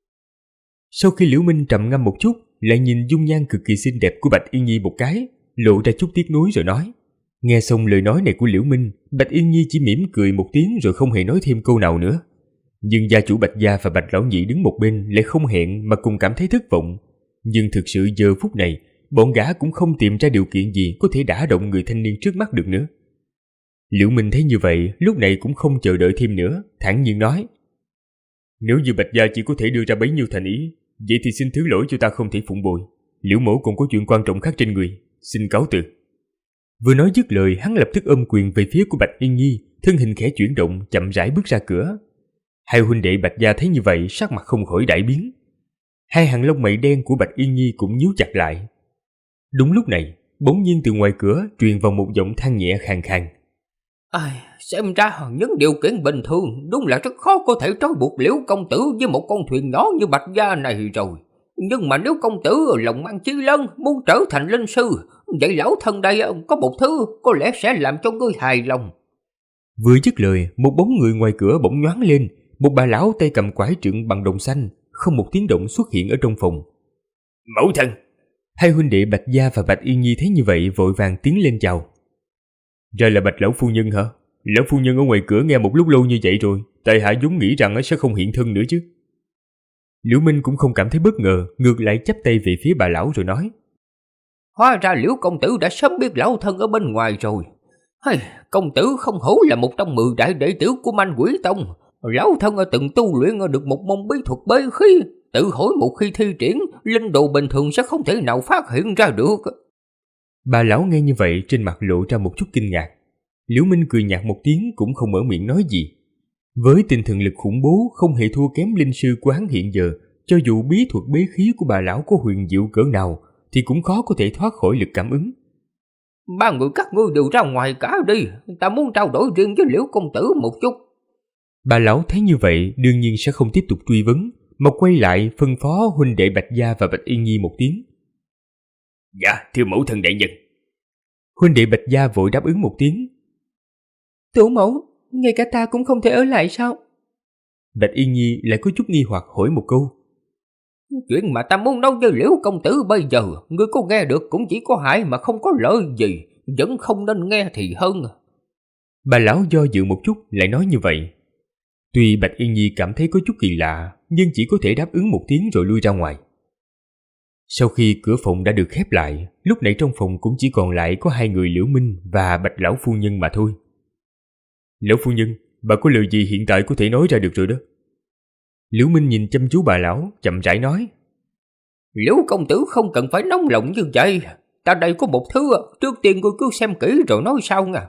Sau khi Liễu Minh trầm ngâm một chút, lại nhìn dung nhan cực kỳ xinh đẹp của Bạch Yên Nhi một cái, lộ ra chút tiếc nuối rồi nói. Nghe xong lời nói này của Liễu Minh, Bạch Yên Nhi chỉ mỉm cười một tiếng rồi không hề nói thêm câu nào nữa. Nhưng gia chủ Bạch gia và Bạch lão nhị đứng một bên lại không hẹn mà cùng cảm thấy thất vọng. Nhưng thực sự giờ phút này, bọn gã cũng không tìm ra điều kiện gì có thể đả động người thanh niên trước mắt được nữa. Liễu Minh thấy như vậy, lúc này cũng không chờ đợi thêm nữa, thản nhiên nói. Nếu như Bạch gia chỉ có thể đưa ra bấy nhiêu thành ý, vậy thì xin thứ lỗi cho ta không thể phụng bồi. Liễu mẫu còn có chuyện quan trọng khác trên người, xin cáo từ. Vừa nói dứt lời, hắn lập tức ôm quyền về phía của Bạch Yên Nhi, thân hình khẽ chuyển động, chậm rãi bước ra cửa. Hai huynh đệ Bạch gia thấy như vậy, sắc mặt không khỏi đại biến. Hai hàng lông mày đen của Bạch Yên Nhi cũng nhíu chặt lại. Đúng lúc này, bỗng nhiên từ ngoài cửa truyền vào một giọng than nhẹ khàn khàn. Xem ra những điều kiện bình thường đúng là rất khó có thể trói buộc Liễu công tử với một con thuyền nhỏ như Bạch gia này rồi. Nhưng mà nếu công tử lòng mang chí lớn muốn trở thành linh sư, vậy lão thân đây có một thứ có lẽ sẽ làm cho ngươi hài lòng. Vừa dứt lời, một bóng người ngoài cửa bỗng nhoáng lên, một bà lão tay cầm quải trượng bằng đồng xanh, không một tiếng động xuất hiện ở trong phòng. Mẫu thân! Hai huynh đệ Bạch Gia và Bạch Yên Nhi thấy như vậy vội vàng tiến lên chào. Ra là Bạch lão phu nhân hả? Lão phu nhân ở ngoài cửa nghe một lúc lâu như vậy rồi, tại hạ vốn nghĩ rằng sẽ không hiện thân nữa chứ. Liễu Minh cũng không cảm thấy bất ngờ, ngược lại chắp tay về phía bà lão rồi nói. Hóa ra Liễu công tử đã sớm biết lão thân ở bên ngoài rồi. Công tử không hổ là một trong 10 đại đệ tử của Manh Quỷ Tông. Lão thân từng tu luyện được một môn bí thuật bế khí, tự hỏi một khi thi triển, linh đồ bình thường sẽ không thể nào phát hiện ra được. Bà lão nghe như vậy trên mặt lộ ra một chút kinh ngạc. Liễu Minh cười nhạt một tiếng cũng không mở miệng nói gì. Với tinh thần lực khủng bố không hề thua kém linh sư của hắn hiện giờ, cho dù bí thuật bế khí của bà lão có huyền diệu cỡ nào thì cũng khó có thể thoát khỏi lực cảm ứng. Ba người các ngươi đều ra ngoài cả đi, ta muốn trao đổi riêng với Liễu công tử một chút. Bà lão thấy như vậy đương nhiên sẽ không tiếp tục truy vấn, mà quay lại phân phó huynh đệ Bạch Gia và Bạch Yên Nhi một tiếng. Dạ, thưa mẫu thân đại nhân. Huynh đệ Bạch Gia vội đáp ứng một tiếng. Tổ mẫu, ngay cả ta cũng không thể ở lại sao? Bạch Yên Nhi lại có chút nghi hoặc hỏi một câu. Chuyện mà ta muốn nói với Liễu công tử bây giờ, ngươi có nghe được cũng chỉ có hại mà không có lợi gì, vẫn không nên nghe thì hơn. Bà lão do dự một chút lại nói như vậy. Tuy Bạch Yên Nhi cảm thấy có chút kỳ lạ, nhưng chỉ có thể đáp ứng một tiếng rồi lui ra ngoài. Sau khi cửa phòng đã được khép lại, lúc này trong phòng cũng chỉ còn lại có hai người Liễu Minh và Bạch lão phu nhân mà thôi. Lão phu nhân, bà có lời gì hiện tại có thể nói ra được rồi đó. Liễu Minh nhìn chăm chú bà lão, chậm rãi nói. Liễu công tử không cần phải nóng lòng như vậy. Ta đây có một thứ, trước tiên ngươi cứ xem kỹ rồi nói sau nha.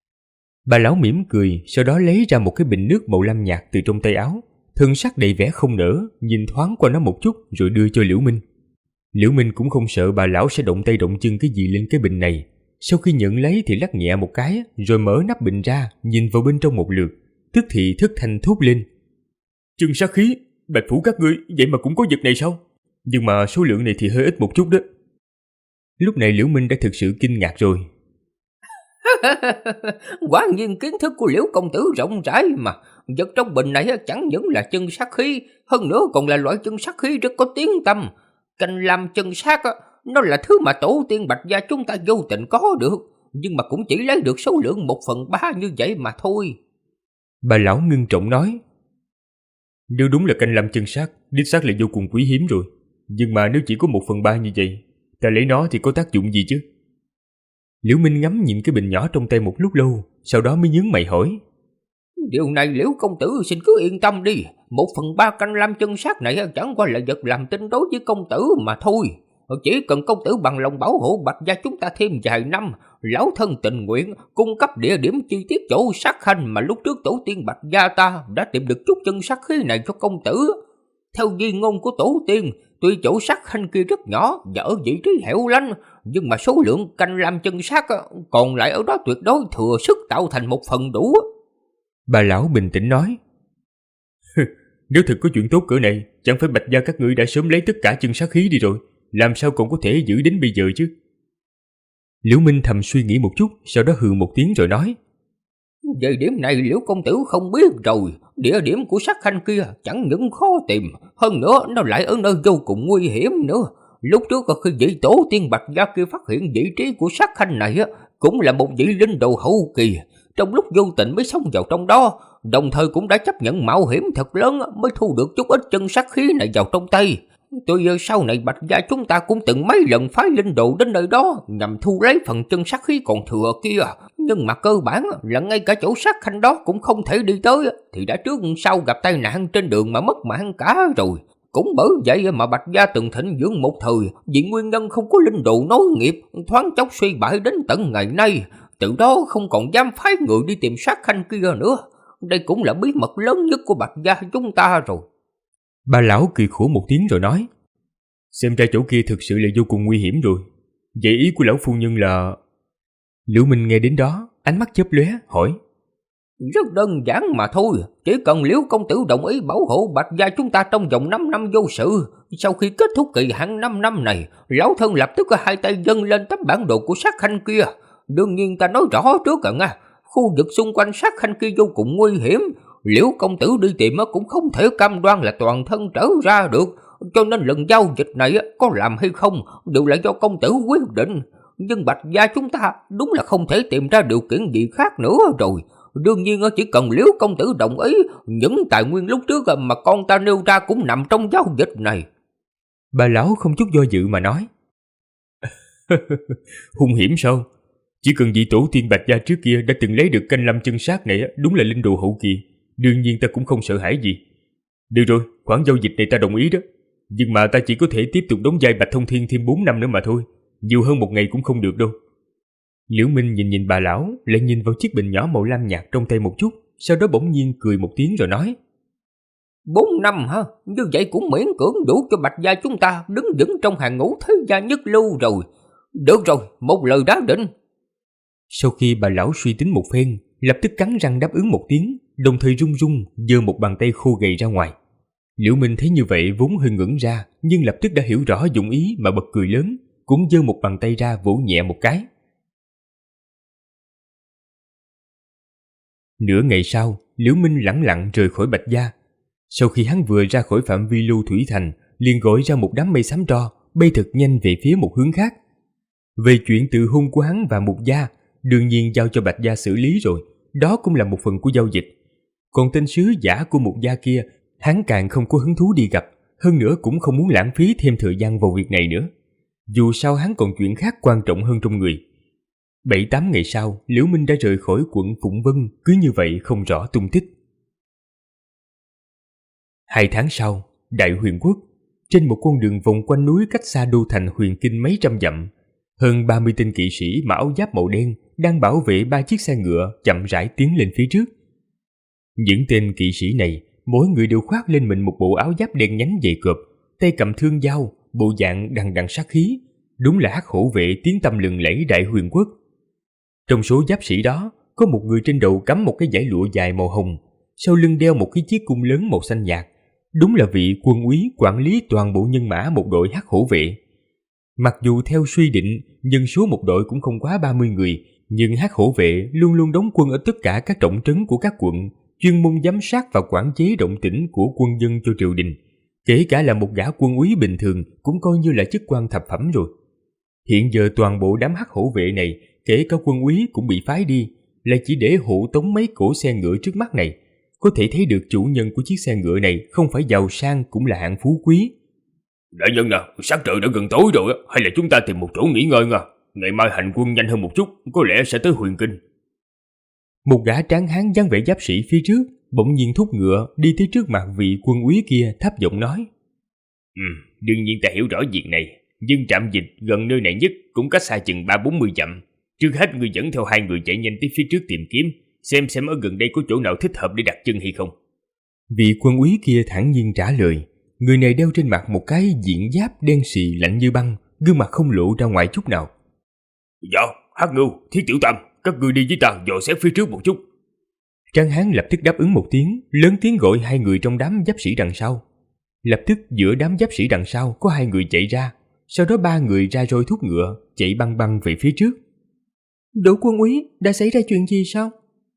Bà lão mỉm cười, sau đó lấy ra một cái bình nước màu lam nhạt từ trong tay áo, thân sắc đầy vẻ không nỡ, nhìn thoáng qua nó một chút rồi đưa cho Liễu Minh. Liễu Minh cũng không sợ bà lão sẽ động tay động chân cái gì lên cái bình này. Sau khi nhận lấy thì lắc nhẹ một cái, rồi mở nắp bình ra, nhìn vào bên trong một lượt, tức thì thất thanh thốt lên. Chân sát khí, Bạch phủ các ngươi vậy mà cũng có vật này sao? Nhưng mà số lượng này thì hơi ít một chút đó. Lúc này Liễu Minh đã thực sự kinh ngạc rồi. Quả nhiên kiến thức của Liễu công tử rộng rãi mà. Vật trong bình này chẳng những là chân sát khí, hơn nữa còn là loại chân sát khí rất có tiếng tăm. Canh lam chân sát, nó là thứ mà tổ tiên Bạch gia chúng ta vô tình có được, nhưng mà cũng chỉ lấy được số lượng 1/3 như vậy mà thôi. Bà lão ngưng trọng nói. Nếu đúng là canh lam chân sát, đích xác là vô cùng quý hiếm rồi. Nhưng mà nếu chỉ có 1/3 như vậy, ta lấy nó thì có tác dụng gì chứ? Liễu Minh ngắm nhìn cái bình nhỏ trong tay một lúc lâu, sau đó mới nhướng mày hỏi. Điều này Liễu công tử xin cứ yên tâm đi, 1/3 canh lam chân sát này chẳng qua là vật làm tin đối với công tử mà thôi. Chỉ cần công tử bằng lòng bảo hộ Bạch gia chúng ta thêm vài năm, lão thân tình nguyện cung cấp địa điểm chi tiết chỗ sát hành mà lúc trước tổ tiên Bạch gia ta đã tìm được chút chân sát khí này cho công tử. Theo di ngôn của tổ tiên, tuy chỗ sát hành kia rất nhỏ và ở vị trí hẻo lánh, nhưng mà số lượng canh lam chân sát còn lại ở đó tuyệt đối thừa sức tạo thành 1 phần đủ. Bà lão bình tĩnh nói. Nếu thực có chuyện tốt cỡ này, chẳng phải Bạch gia các ngươi đã sớm lấy tất cả chân sát khí đi rồi, làm sao còn có thể giữ đến bây giờ chứ? Liễu Minh thầm suy nghĩ một chút, sau đó hừ một tiếng rồi nói. Về điểm này Liễu công tử không biết rồi, địa điểm của sát khanh kia chẳng những khó tìm, hơn nữa nó lại ở nơi vô cùng nguy hiểm nữa. Lúc trước khi vị tổ tiên Bạch gia kia phát hiện vị trí của sát khanh này cũng là một vị linh đồ hậu kỳ, trong lúc vô tình mới xông vào trong đó, đồng thời cũng đã chấp nhận mạo hiểm thật lớn mới thu được chút ít chân sát khí này vào trong tay. Tuy sau này Bạch gia chúng ta cũng từng mấy lần phái linh đồ đến nơi đó nhằm thu lấy phần chân sát khí còn thừa kia, nhưng mà cơ bản là ngay cả chỗ sát khanh đó cũng không thể đi tới, thì đã trước sau gặp tai nạn trên đường mà mất mạng cả rồi. Cũng bởi vậy mà Bạch gia từng thịnh vượng một thời, vì nguyên nhân không có linh đồ nối nghiệp, thoáng chốc suy bại đến tận ngày nay, từ đó không còn dám phái người đi tìm sát khanh kia nữa. Đây cũng là bí mật lớn nhất của Bạch gia chúng ta rồi. Bà lão cười khổ một tiếng rồi nói. Xem ra chỗ kia thực sự là vô cùng nguy hiểm rồi. Vậy ý của lão phu nhân là... Liễu Minh nghe đến đó, ánh mắt chớp lóe hỏi. Rất đơn giản mà thôi, chỉ cần Liễu công tử đồng ý bảo hộ Bạch gia chúng ta trong vòng 5 năm vô sự, sau khi kết thúc kỳ hạn 5 năm này, lão thân lập tức hai tay dâng lên tấm bản đồ của sát khanh kia. Đương nhiên ta nói rõ trước nha, khu vực xung quanh sát khanh kia vô cùng nguy hiểm, Liễu công tử đi tìm cũng không thể cam đoan là toàn thân trở ra được, cho nên lần giao dịch này có làm hay không đều là do công tử quyết định. Nhưng Bạch gia chúng ta đúng là không thể tìm ra điều kiện gì khác nữa rồi. Đương nhiên chỉ cần Liễu công tử đồng ý, những tài nguyên lúc trước mà con ta nêu ra cũng nằm trong giao dịch này. Bà lão không chút do dự mà nói. Hung hiểm sao? Chỉ cần vị tổ tiên Bạch gia trước kia đã từng lấy được canh lâm chân sát này, đúng là linh đồ hậu kỳ. Đương nhiên ta cũng không sợ hãi gì. Được rồi, khoản giao dịch này ta đồng ý đó. Nhưng mà ta chỉ có thể tiếp tục đóng vai Bạch Thông Thiên thêm 4 năm nữa mà thôi. Nhiều hơn một ngày cũng không được đâu. Liễu Minh nhìn bà lão, lại nhìn vào chiếc bình nhỏ màu lam nhạt trong tay một chút, sau đó bỗng nhiên cười một tiếng rồi nói. 4 năm hả? Như vậy cũng miễn cưỡng đủ cho Bạch gia chúng ta đứng vững trong hàng ngũ thế gia nhất lưu rồi. Được rồi, một lời đã định. Sau khi bà lão suy tính một phen, lập tức cắn răng đáp ứng một tiếng, đồng thời run run giơ một bàn tay khô gầy ra ngoài. Liễu Minh thấy như vậy vốn hơi ngẩn ra, nhưng lập tức đã hiểu rõ dụng ý mà bật cười lớn, cũng giơ một bàn tay ra vỗ nhẹ một cái. Nửa ngày sau, Liễu Minh lẳng lặng rời khỏi Bạch gia. Sau khi hắn vừa ra khỏi phạm vi Lưu Thủy Thành, liền gọi ra một đám mây xám tro, bay thật nhanh về phía một hướng khác. Về chuyện từ hôn của hắn và Mục gia, đương nhiên giao cho Bạch gia xử lý rồi, đó cũng là một phần của giao dịch. Còn tên sứ giả của Mục gia kia, hắn càng không có hứng thú đi gặp, hơn nữa cũng không muốn lãng phí thêm thời gian vào việc này nữa. Dù sao hắn còn chuyện khác quan trọng hơn trong người. 7-8 ngày sau, Liễu Minh đã rời khỏi quận Phụng Vân, cứ như vậy không rõ tung tích. 2 tháng sau, Đại Huyền Quốc, trên một con đường vòng quanh núi cách xa đô thành Huyền Kinh mấy trăm dặm, hơn 30 tên kỵ sĩ mặc áo giáp màu đen đang bảo vệ 3 chiếc xe ngựa chậm rãi tiến lên phía trước. Những tên kỵ sĩ này, mỗi người đều khoác lên mình một bộ áo giáp đen nhánh dày cộp, tay cầm thương dao, bộ dạng đằng đằng sát khí, đúng là hắc hổ vệ tiếng tăm lừng lẫy Đại Huyền Quốc. Trong số giáp sĩ đó, có một người trên đầu cắm một cái dải lụa dài màu hồng, sau lưng đeo một cái chiếc cung lớn màu xanh nhạt, đúng là vị quân úy quản lý toàn bộ nhân mã một đội hắc hổ vệ. Mặc dù theo suy định, nhân số một đội cũng không quá 30 người, nhưng hắc hổ vệ luôn luôn đóng quân ở tất cả các trọng trấn của các quận, chuyên môn giám sát và quản chế động tĩnh của quân dân cho triều đình. Kể cả là một gã quân úy bình thường cũng coi như là chức quan thập phẩm rồi. Hiện giờ toàn bộ đám hắc hổ vệ này, kể cả quân úy cũng bị phái đi, là chỉ để hộ tống mấy cỗ xe ngựa trước mắt này. Có thể thấy được chủ nhân của chiếc xe ngựa này không phải giàu sang cũng là hạng phú quý. Đại nhân nè, sắc trời đã gần tối rồi, hay là chúng ta tìm một chỗ nghỉ ngơi nha. Ngày mai hành quân nhanh hơn một chút, có lẽ sẽ tới Huyền Kinh. Một gã tráng hán dáng vẻ giáp sĩ phía trước bỗng nhiên thúc ngựa đi tới trước mặt vị quân úy kia, thấp giọng nói. Đương nhiên ta hiểu rõ việc này, nhưng trạm dịch gần nơi này nhất cũng cách xa chừng 30-40 dặm. Trước hết ngươi dẫn theo 2 người chạy nhanh tới phía trước tìm kiếm, xem ở gần đây có chỗ nào thích hợp để đặt chân hay không. Vị quân úy kia thản nhiên trả lời. Người này đeo trên mặt một cái diện giáp đen xì lạnh như băng, gương mặt không lộ ra ngoài chút nào. Dạ, Hắc Ngưu, Thiết Tiểu Tam, các ngươi đi với ta dò xét phía trước một chút. Tráng hán lập tức đáp ứng một tiếng, lớn tiếng gọi 2 người trong đám giáp sĩ đằng sau. Lập tức giữa đám giáp sĩ đằng sau có 2 người chạy ra, sau đó 3 người ra roi thúc ngựa, chạy băng băng về phía trước. Đỗ quân úy, đã xảy ra chuyện gì sao?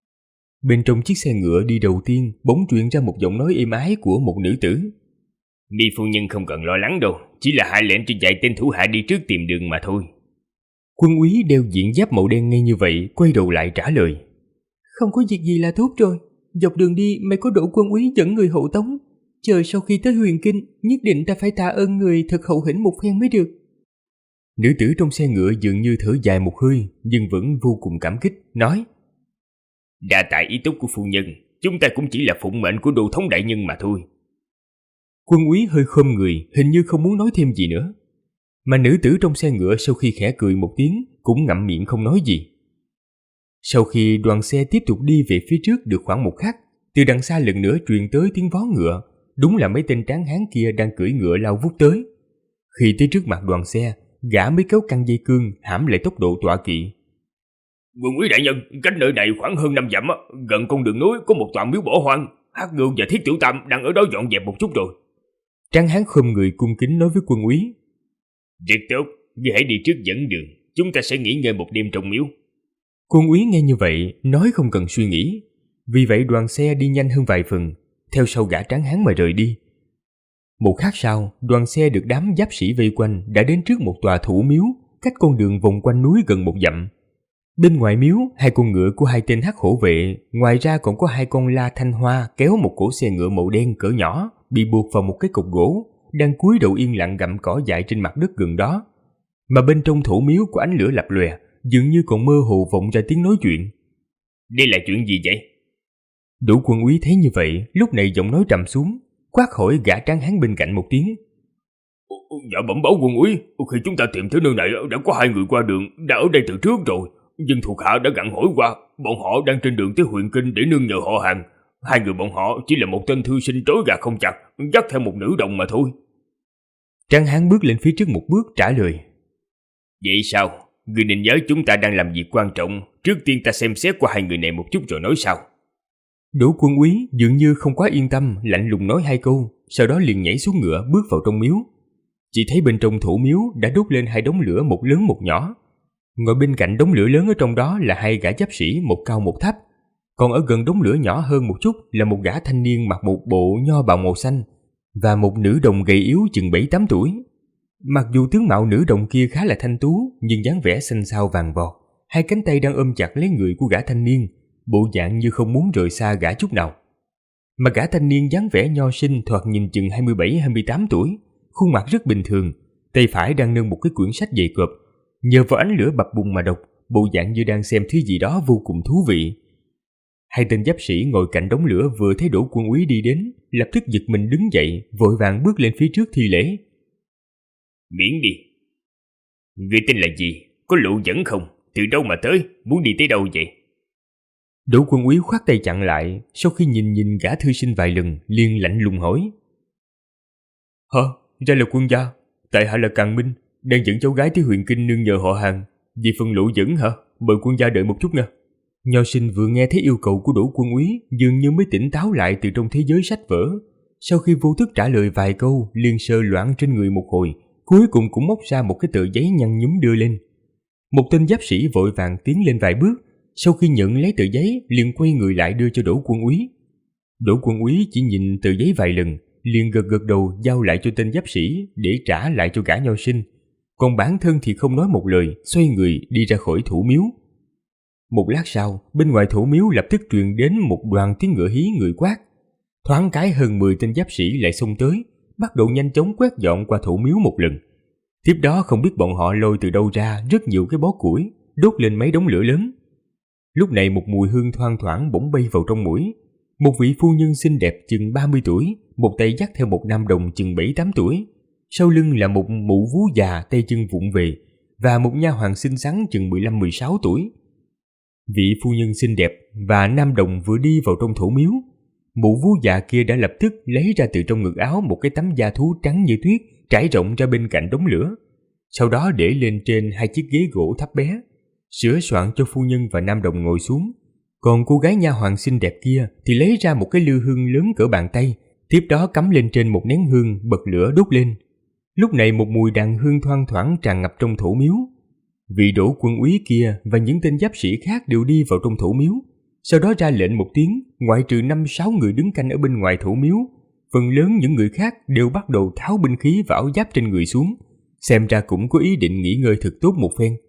Bên trong chiếc xe ngựa đi đầu tiên bỗng truyền ra một giọng nói êm ái của một nữ tử. Ni phu nhân không cần lo lắng đâu, chỉ là hạ lệnh cho vài tên thủ hạ đi trước tìm đường mà thôi. Quân úy đeo diện giáp màu đen ngay như vậy quay đầu lại trả lời. Không có việc gì là tốt rồi. Dọc đường đi mày có Đỗ quân úy dẫn người hộ tống. Chờ sau khi tới Huyền Kinh, nhất định ta phải tạ ơn người thật hậu hĩnh một phen mới được. Nữ tử trong xe ngựa dường như thở dài một hơi, nhưng vẫn vô cùng cảm kích, nói. Đa tạ ý tốt của phu nhân, chúng ta cũng chỉ là phụng mệnh của đô thống đại nhân mà thôi. Quân úy hơi khom người, hình như không muốn nói thêm gì nữa. Mà nữ tử trong xe ngựa sau khi khẽ cười một tiếng, cũng ngậm miệng không nói gì. Sau khi đoàn xe tiếp tục đi về phía trước được khoảng một khắc, từ đằng xa lần nữa truyền tới tiếng vó ngựa, đúng là mấy tên tráng hán kia đang cưỡi ngựa lao vút tới. Khi tới trước mặt đoàn xe, gã mới kéo căng dây cương hãm lại tốc độ tọa kỵ. Quân úy đại nhân, cách nơi này khoảng hơn 5 dặm, gần con đường núi có một tòa miếu bỏ hoang. Hắc Ngưu và Thiết Tiểu Tam đang ở đó dọn dẹp một chút rồi. Tráng hán khom người cung kính nói với quân úy. Rất tốt, ngươi hãy đi trước dẫn đường, chúng ta sẽ nghỉ ngơi một đêm trong miếu. Quân úy nghe như vậy, nói không cần suy nghĩ. Vì vậy đoàn xe đi nhanh hơn vài phần, theo sau gã tráng hán mà rời đi. Một khắc sau, đoàn xe được đám giáp sĩ vây quanh đã đến trước một tòa thủ miếu, cách con đường vòng quanh núi gần 1 dặm. Bên ngoài miếu, 2 con ngựa của 2 tên hắc hổ vệ, ngoài ra còn có 2 con la thanh hoa kéo một cỗ xe ngựa màu đen cỡ nhỏ bị buộc vào một cái cột gỗ, đang cúi đầu yên lặng gặm cỏ dại trên mặt đất gần đó. Mà bên trong thủ miếu của ánh lửa lập lòe, dường như còn mơ hồ vọng ra tiếng nói chuyện. Đây là chuyện gì vậy? Đỗ Quân Úy thấy như vậy, lúc này giọng nói trầm xuống, quát hỏi gã tráng hán bên cạnh một tiếng. Dạ bẩm báo quân úy, khi chúng ta tìm tới nơi này đã có 2 người qua đường đã ở đây từ trước rồi, nhưng thuộc hạ đã gặn hỏi qua, bọn họ đang trên đường tới huyện Kinh để nương nhờ họ hàng. 2 người bọn họ chỉ là một tên thư sinh trói gà không chặt, dắt theo một nữ đồng mà thôi. Tráng hán bước lên phía trước một bước trả lời. Vậy sao? Người nên nhớ chúng ta đang làm việc quan trọng, trước tiên ta xem xét qua 2 người này một chút rồi nói sau. Đỗ Quân Úy dường như không quá yên tâm, lạnh lùng nói 2 câu, sau đó liền nhảy xuống ngựa bước vào trong miếu. Chỉ thấy bên trong thủ miếu đã đốt lên 2 đống lửa, một lớn một nhỏ. Ngồi bên cạnh đống lửa lớn ở trong đó là 2 gã giáp sĩ, một cao một thấp. Còn ở gần đống lửa nhỏ hơn một chút là một gã thanh niên mặc một bộ nho bào màu xanh và một nữ đồng gầy yếu chừng 7-8 tuổi. Mặc dù tướng mạo nữ đồng kia khá là thanh tú, nhưng dáng vẻ xanh xao vàng vọt, 2 cánh tay đang ôm chặt lấy người của gã thanh niên, bộ dạng như không muốn rời xa gã chút nào. Mà gã thanh niên dáng vẻ nho sinh, thoạt nhìn chừng 27-28 tuổi, khuôn mặt rất bình thường, tay phải đang nâng một cái quyển sách dày cộp, nhờ vào ánh lửa bập bùng mà đọc, bộ dạng như đang xem thứ gì đó vô cùng thú vị. 2 tên giáp sĩ ngồi cạnh đống lửa vừa thấy Đỗ Quân Úy đi đến, lập tức giật mình đứng dậy, vội vàng bước lên phía trước thi lễ. Miễn đi. Người tên là gì? Có lộ dẫn không? Từ đâu mà tới? Muốn đi tới đâu vậy? Đỗ Quân Úy khoát tay chặn lại, sau khi nhìn gã thư sinh vài lần, liền lạnh lùng hỏi. Hả? Ra là quân gia. Tại hạ là Càn Minh, đang dẫn cháu gái tới huyện Kinh nương nhờ họ hàng. Vì phần lộ dẫn hả? Mời quân gia đợi một chút nha. Nho sinh vừa nghe thấy yêu cầu của Đỗ Quân Úy, dường như mới tỉnh táo lại từ trong thế giới sách vở. Sau khi vô thức trả lời vài câu, liền sờ loạn trên người một hồi, cuối cùng cũng móc ra một cái tờ giấy nhăn nhúm đưa lên. Một tên giáp sĩ vội vàng tiến lên vài bước, sau khi nhận lấy tờ giấy liền quay người lại đưa cho Đỗ Quân Úy. Đỗ Quân Úy chỉ nhìn tờ giấy vài lần, liền gật đầu giao lại cho tên giáp sĩ để trả lại cho gã nho sinh. Còn bản thân thì không nói một lời, xoay người đi ra khỏi thủ miếu. Một lát sau, bên ngoài thủ miếu lập tức truyền đến một đoàn tiếng ngựa hí người quát. Thoáng cái hơn 10 tên giáp sĩ lại xông tới, bắt đầu nhanh chóng quét dọn qua thủ miếu một lần. Tiếp đó không biết bọn họ lôi từ đâu ra rất nhiều cái bó củi, đốt lên mấy đống lửa lớn. Lúc này một mùi hương thoang thoảng bỗng bay vào trong mũi. Một vị phu nhân xinh đẹp chừng 30 tuổi, một tay dắt theo một nam đồng chừng 7-8 tuổi. Sau lưng là một mụ vú già tay chân vụng về và một nha hoàn xinh xắn chừng 15-16 tuổi. Vị phu nhân xinh đẹp và nam đồng vừa đi vào trong thủ miếu, mụ vú già kia đã lập tức lấy ra từ trong ngực áo một cái tấm da thú trắng như tuyết trải rộng ra bên cạnh đống lửa. Sau đó để lên trên 2 chiếc ghế gỗ thấp bé, sửa soạn cho phu nhân và nam đồng ngồi xuống. Còn cô gái nha hoàn xinh đẹp kia thì lấy ra một cái lư hương lớn cỡ bàn tay, tiếp đó cắm lên trên một nén hương, bật lửa đốt lên. Lúc này một mùi đàn hương thoang thoảng tràn ngập trong thủ miếu. Vị Đỗ Quân Úy kia và những tên giáp sĩ khác đều đi vào trong thủ miếu, sau đó ra lệnh một tiếng, ngoại trừ 5-6 người đứng canh ở bên ngoài thủ miếu, phần lớn những người khác đều bắt đầu tháo binh khí và áo giáp trên người xuống, xem ra cũng có ý định nghỉ ngơi thật tốt một phen.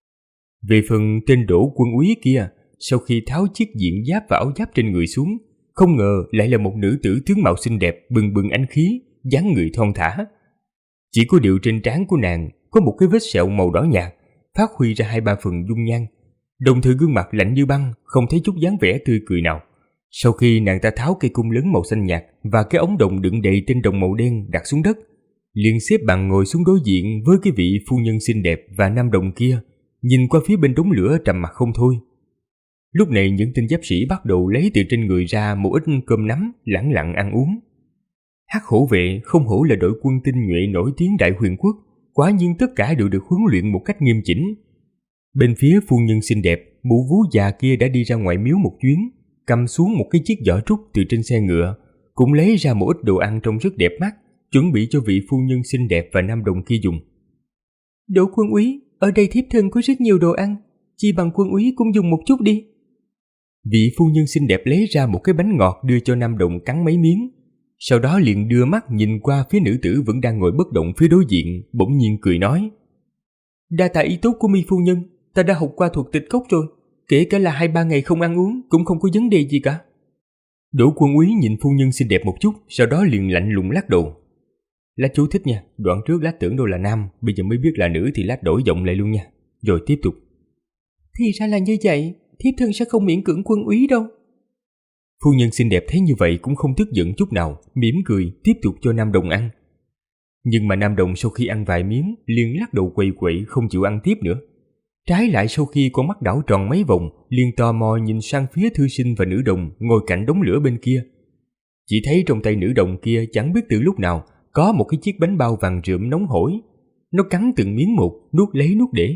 Về phần tên Đỗ Quân Úy kia, sau khi tháo chiếc diện giáp và áo giáp trên người xuống, không ngờ lại là một nữ tử tướng mạo xinh đẹp, bừng bừng ánh khí, dáng người thon thả. Chỉ có điều trên trán của nàng có một cái vết sẹo màu đỏ nhạt, phát huy ra 2-3 phần dung nhan, đồng thời gương mặt lạnh như băng, không thấy chút dáng vẻ tươi cười nào. Sau khi nàng ta tháo cây cung lớn màu xanh nhạt và cái ống đồng đựng đầy tinh đồng màu đen đặt xuống đất, liền xếp bằng ngồi xuống đối diện với cái vị phu nhân xinh đẹp và nam đồng kia, nhìn qua phía bên đống lửa trầm mặc không thôi. Lúc này những tên giáp sĩ bắt đầu lấy từ trên người ra một ít cơm nắm, lẳng lặng ăn uống. Hắc hổ vệ không hổ là đội quân tinh nhuệ nổi tiếng Đại Huyền Quốc, quả nhiên tất cả đều được huấn luyện một cách nghiêm chỉnh. Bên phía phu nhân xinh đẹp, mụ vú già kia đã đi ra ngoài miếu một chuyến, cầm xuống một cái chiếc giỏ trúc từ trên xe ngựa, cũng lấy ra một ít đồ ăn trông rất đẹp mắt, chuẩn bị cho vị phu nhân xinh đẹp và nam đồng kia dùng. Đỗ Quân Úy, ở đây thiếp thân có rất nhiều đồ ăn, chi bằng Quân Úy cũng dùng một chút đi. Vị phu nhân xinh đẹp lấy ra một cái bánh ngọt đưa cho nam đồng cắn mấy miếng. Sau đó liền đưa mắt nhìn qua phía nữ tử vẫn đang ngồi bất động phía đối diện, bỗng nhiên cười nói: Đa tạ ý tốt của Mi phu nhân, ta đã học qua thuật tịch cốc rồi, kể cả là 2-3 ngày không ăn uống cũng không có vấn đề gì cả. Đỗ Quân Úy nhìn phu nhân xinh đẹp một chút, sau đó liền lạnh lùng lắc đầu. Lát chú thích nha, đoạn trước lát tưởng đâu là nam, bây giờ mới biết là nữ thì lát đổi giọng lại luôn nha. Rồi tiếp tục. Thì ra là như vậy, thiếp thân sẽ không miễn cưỡng Quân Úy đâu. Phu nhân xinh đẹp thấy như vậy cũng không tức giận chút nào, mỉm cười tiếp tục cho Nam Đồng ăn. Nhưng mà Nam Đồng sau khi ăn vài miếng liền lắc đầu quậy quậy không chịu ăn tiếp nữa. Trái lại sau khi con mắt đảo tròn mấy vòng, liền tò mò nhìn sang phía thư sinh và nữ đồng ngồi cạnh đống lửa bên kia. Chỉ thấy trong tay nữ đồng kia chẳng biết từ lúc nào có một cái chiếc bánh bao vàng rượm nóng hổi. Nó cắn từng miếng một, nuốt lấy nuốt để.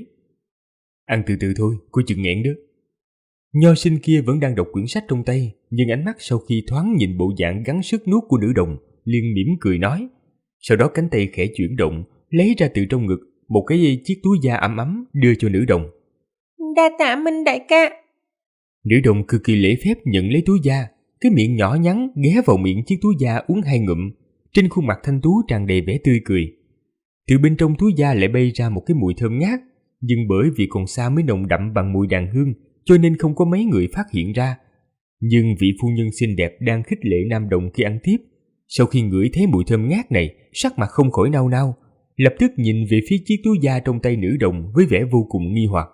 Ăn từ từ thôi, cô chừng nghẹn đó. Nho sinh kia vẫn đang đọc quyển sách trong tay, nhưng ánh mắt sau khi thoáng nhìn bộ dạng gắng sức nuốt của nữ đồng, liền mỉm cười nói. Sau đó cánh tay khẽ chuyển động, lấy ra từ trong ngực một cái chiếc túi da ấm ấm đưa cho nữ đồng. Đa tạ Minh đại ca. Nữ đồng cực kỳ lễ phép nhận lấy túi da, cái miệng nhỏ nhắn ghé vào miệng chiếc túi da uống 2 ngụm, trên khuôn mặt thanh tú tràn đầy vẻ tươi cười. Từ bên trong túi da lại bay ra một cái mùi thơm ngát, nhưng bởi vì còn xa mới nồng đậm bằng mùi đàn hương, cho nên không có mấy người phát hiện ra. Nhưng vị phu nhân xinh đẹp đang khích lệ Nam Đồng khi ăn tiếp, sau khi ngửi thấy mùi thơm ngát này, sắc mặt không khỏi nao nao, lập tức nhìn về phía chiếc túi da trong tay nữ đồng với vẻ vô cùng nghi hoặc.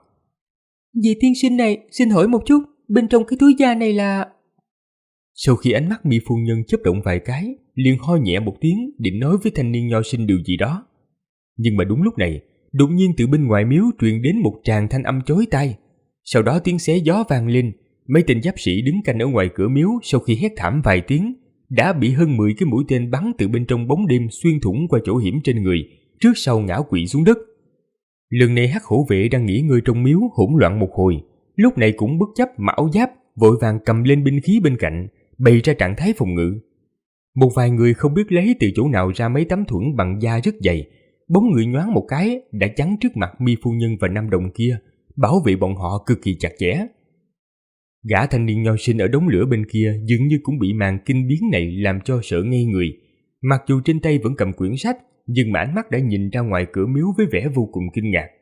Vị tiên sinh này, xin hỏi một chút, bên trong cái túi da này là... Sau khi ánh mắt Mi phu nhân chớp động vài cái, liền ho nhẹ một tiếng định nói với thanh niên nho sinh điều gì đó. Nhưng mà đúng lúc này, đột nhiên từ bên ngoài miếu truyền đến một tràng thanh âm chói tai. Sau đó tiếng xé gió vang lên, mấy tên giáp sĩ đứng canh ở ngoài cửa miếu sau khi hét thảm vài tiếng, đã bị hơn 10 cái mũi tên bắn từ bên trong bóng đêm xuyên thủng qua chỗ hiểm trên người, trước sau ngã quỵ xuống đất. Lần này Hắc Hổ vệ đang nghỉ ngơi trong miếu hỗn loạn một hồi, lúc này cũng bất chấp mặc áo giáp, vội vàng cầm lên binh khí bên cạnh, bày ra trạng thái phòng ngự. Một vài người không biết lấy từ chỗ nào ra mấy tấm thuẫn bằng da rất dày, bóng người nhoáng một cái đã chắn trước mặt Mi phu nhân và Nam Đồng kia, bảo vệ bọn họ cực kỳ chặt chẽ. Gã thanh niên nho sinh ở đống lửa bên kia dường như cũng bị màn kinh biến này làm cho sợ ngây người. Mặc dù trên tay vẫn cầm quyển sách, nhưng mà ánh mắt đã nhìn ra ngoài cửa miếu với vẻ vô cùng kinh ngạc.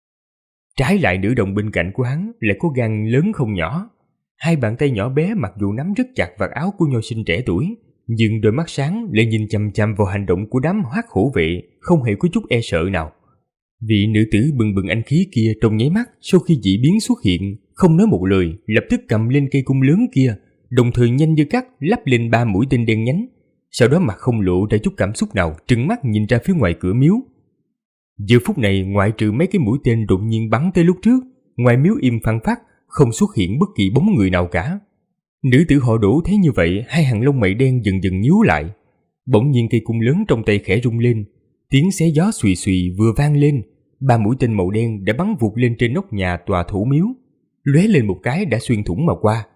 Trái lại nữ đồng bên cạnh của hắn lại có gan lớn không nhỏ. Hai bàn tay nhỏ bé mặc dù nắm rất chặt vạt áo của nho sinh trẻ tuổi, nhưng đôi mắt sáng lại nhìn chằm chằm vào hành động của đám Hắc Hổ vệ, không hề có chút e sợ nào. Vị nữ tử bừng bừng anh khí kia trong nháy mắt sau khi dị biến xuất hiện, không nói một lời, lập tức cầm lên cây cung lớn kia, đồng thời nhanh như cắt lắp lên 3 mũi tên đen nhánh. Sau đó mặt không lộ ra chút cảm xúc nào, trừng mắt nhìn ra phía ngoài cửa miếu. Giờ phút này ngoại trừ mấy cái mũi tên đột nhiên bắn tới lúc trước, ngoài miếu im phăng phắc, không xuất hiện bất kỳ bóng người nào cả. Nữ tử họ Đỗ thấy như vậy, hai hàng lông mày đen dần dần nhíu lại. Bỗng nhiên cây cung lớn trong tay khẽ rung lên, tiếng xé gió xùy xùy vừa vang lên, 3 mũi tên màu đen đã bắn vụt lên trên nóc nhà tòa thủ miếu, lóe lên một cái đã xuyên thủng mà qua.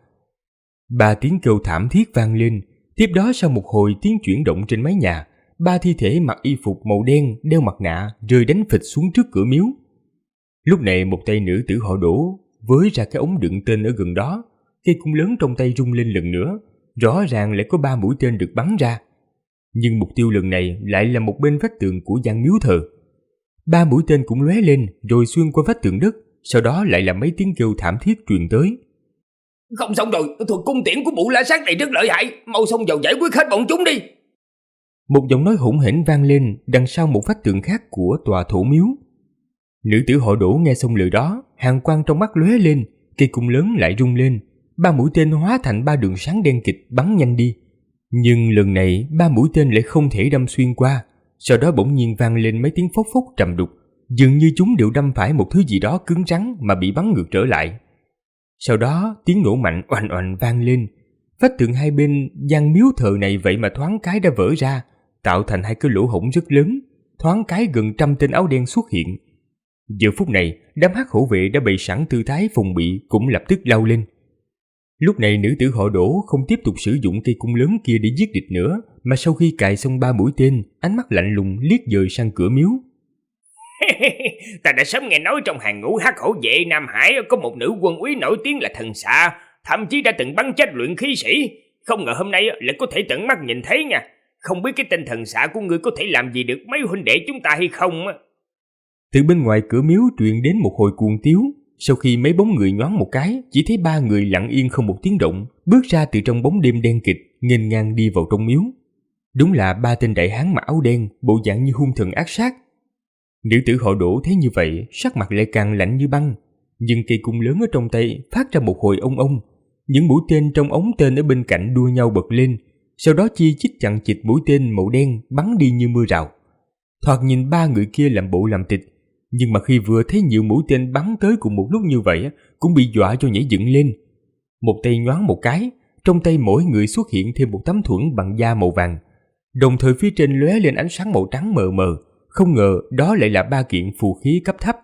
3 tiếng kêu thảm thiết vang lên, tiếp đó sau một hồi tiếng chuyển động trên mái nhà, 3 thi thể mặc y phục màu đen đeo mặt nạ rơi đánh phịch xuống trước cửa miếu. Lúc này một tay nữ tử họ Đỗ với ra cái ống đựng tên ở gần đó, cây cung lớn trong tay rung lên lần nữa, rõ ràng lại có 3 mũi tên được bắn ra. Nhưng mục tiêu lần này lại là một bên vách tường của gian miếu thờ. 3 mũi tên cũng lóe lên rồi xuyên qua vách tường đất, sau đó lại là mấy tiếng kêu thảm thiết truyền tới. Không xong rồi, thuật cung tiễn của mụ la sát này rất lợi hại, mau xông vào giải quyết hết bọn chúng đi. Một giọng nói hỗn hển vang lên đằng sau một vách tường khác của tòa thổ miếu. Nữ tử họ Đỗ nghe xong lời đó, hàn quang trong mắt lóe lên, cây cung lớn lại rung lên, 3 mũi tên hóa thành 3 đường sáng đen kịt bắn nhanh đi. Nhưng lần này 3 mũi tên lại không thể đâm xuyên qua, sau đó bỗng nhiên vang lên mấy tiếng phốc phốc trầm đục, dường như chúng đều đâm phải một thứ gì đó cứng rắn mà bị bắn ngược trở lại. Sau đó tiếng nổ mạnh oành oành vang lên, vách tường hai bên gian miếu thờ này vậy mà thoáng cái đã vỡ ra, tạo thành 2 cái lỗ hổng rất lớn, thoáng cái gần 100 tên áo đen xuất hiện. Giờ phút này đám Hắc Hổ vệ đã bày sẵn tư thái phòng bị cũng lập tức lao lên. Lúc này nữ tử họ Đỗ không tiếp tục sử dụng cây cung lớn kia để giết địch nữa, mà sau khi cài xong 3 mũi tên, ánh mắt lạnh lùng liếc dời sang cửa miếu. Ta đã sớm nghe nói trong hàng ngũ Hắc Hổ vệ Nam Hải có một nữ quân úy nổi tiếng là thần xạ, thậm chí đã từng bắn chết luyện khí sĩ. Không ngờ hôm nay lại có thể tận mắt nhìn thấy nha. không biết cái tên thần xạ của ngươi có thể làm gì được mấy huynh đệ chúng ta hay không á. Từ bên ngoài cửa miếu truyền đến một hồi cuồng tiếu. Sau khi mấy bóng người nhoáng một cái, chỉ thấy 3 người lặng yên không một tiếng động, bước ra từ trong bóng đêm đen kịt, nghênh ngang đi vào trong miếu. Đúng là 3 tên đại hán mặc áo đen, bộ dạng như hung thần ác sát. Nữ tử họ Đỗ thấy như vậy, sắc mặt lại càng lạnh như băng, nhưng cây cung lớn ở trong tay phát ra một hồi ông ông. Những mũi tên trong ống tên ở bên cạnh đua nhau bật lên, sau đó chi chít chằng chịt mũi tên màu đen bắn đi như mưa rào. Thoạt nhìn 3 người kia làm bộ làm tịch, nhưng mà khi vừa thấy nhiều mũi tên bắn tới cùng một lúc như vậy, cũng bị dọa cho nhảy dựng lên. Một tay nhoáng một cái, trong tay mỗi người xuất hiện thêm một tấm thuẫn bằng da màu vàng, đồng thời phía trên lóe lên ánh sáng màu trắng mờ mờ. Không ngờ đó lại là 3 kiện phù khí cấp thấp.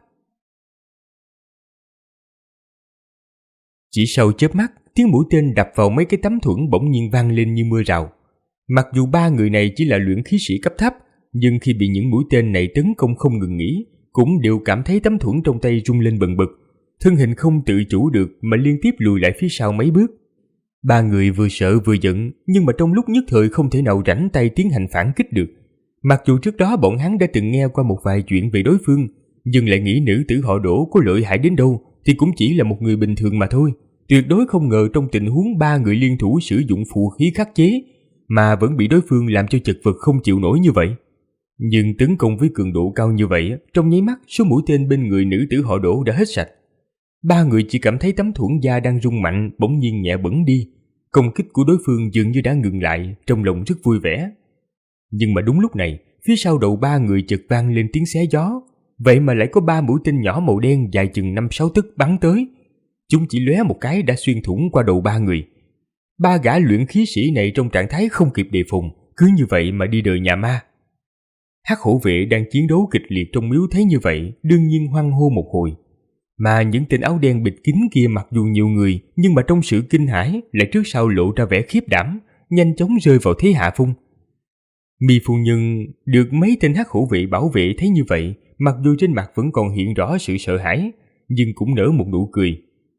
Chỉ sau chớp mắt, tiếng mũi tên đập vào mấy cái tấm thuẫn bỗng nhiên vang lên như mưa rào. Mặc dù 3 người này chỉ là luyện khí sĩ cấp thấp, nhưng khi bị những mũi tên này tấn công không ngừng nghỉ, cũng đều cảm thấy tấm thuẫn trong tay rung lên bần bật, thân hình không tự chủ được mà liên tiếp lùi lại phía sau mấy bước. 3 người vừa sợ vừa giận, nhưng mà trong lúc nhất thời không thể nào rảnh tay tiến hành phản kích được. Mặc dù trước đó bọn hắn đã từng nghe qua một vài chuyện về đối phương, nhưng lại nghĩ nữ tử họ Đỗ có lợi hại đến đâu thì cũng chỉ là một người bình thường mà thôi. Tuyệt đối không ngờ trong tình huống 3 người liên thủ sử dụng phù khí khắc chế mà vẫn bị đối phương làm cho chật vật không chịu nổi như vậy. Nhưng tấn công với cường độ cao như vậy, trong nháy mắt số mũi tên bên người nữ tử họ Đỗ đã hết sạch. 3 người chỉ cảm thấy tấm thuẫn da đang rung mạnh bỗng nhiên nhẹ bẫng đi. Công kích của đối phương dường như đã ngừng lại, trong lòng rất vui vẻ. Nhưng mà đúng lúc này, phía sau đầu 3 người chợt vang lên tiếng xé gió. Vậy mà lại có 3 mũi tên nhỏ màu đen dài chừng 5-6 tấc bắn tới. Chúng chỉ lóe một cái đã xuyên thủng qua đầu 3 người. 3 gã luyện khí sĩ này trong trạng thái không kịp đề phòng, cứ như vậy mà đi đời nhà ma. Hắc hổ vệ đang chiến đấu kịch liệt trong miếu thấy như vậy, đương nhiên hoan hô một hồi. Mà những tên áo đen bịt kín kia mặc dù nhiều người, nhưng mà trong sự kinh hãi lại trước sau lộ ra vẻ khiếp đảm, nhanh chóng rơi vào thế hạ phong. Mi phu nhân được mấy tên hắc hổ vệ bảo vệ thấy như vậy, mặc dù trên mặt vẫn còn hiện rõ sự sợ hãi, nhưng cũng nở một nụ cười.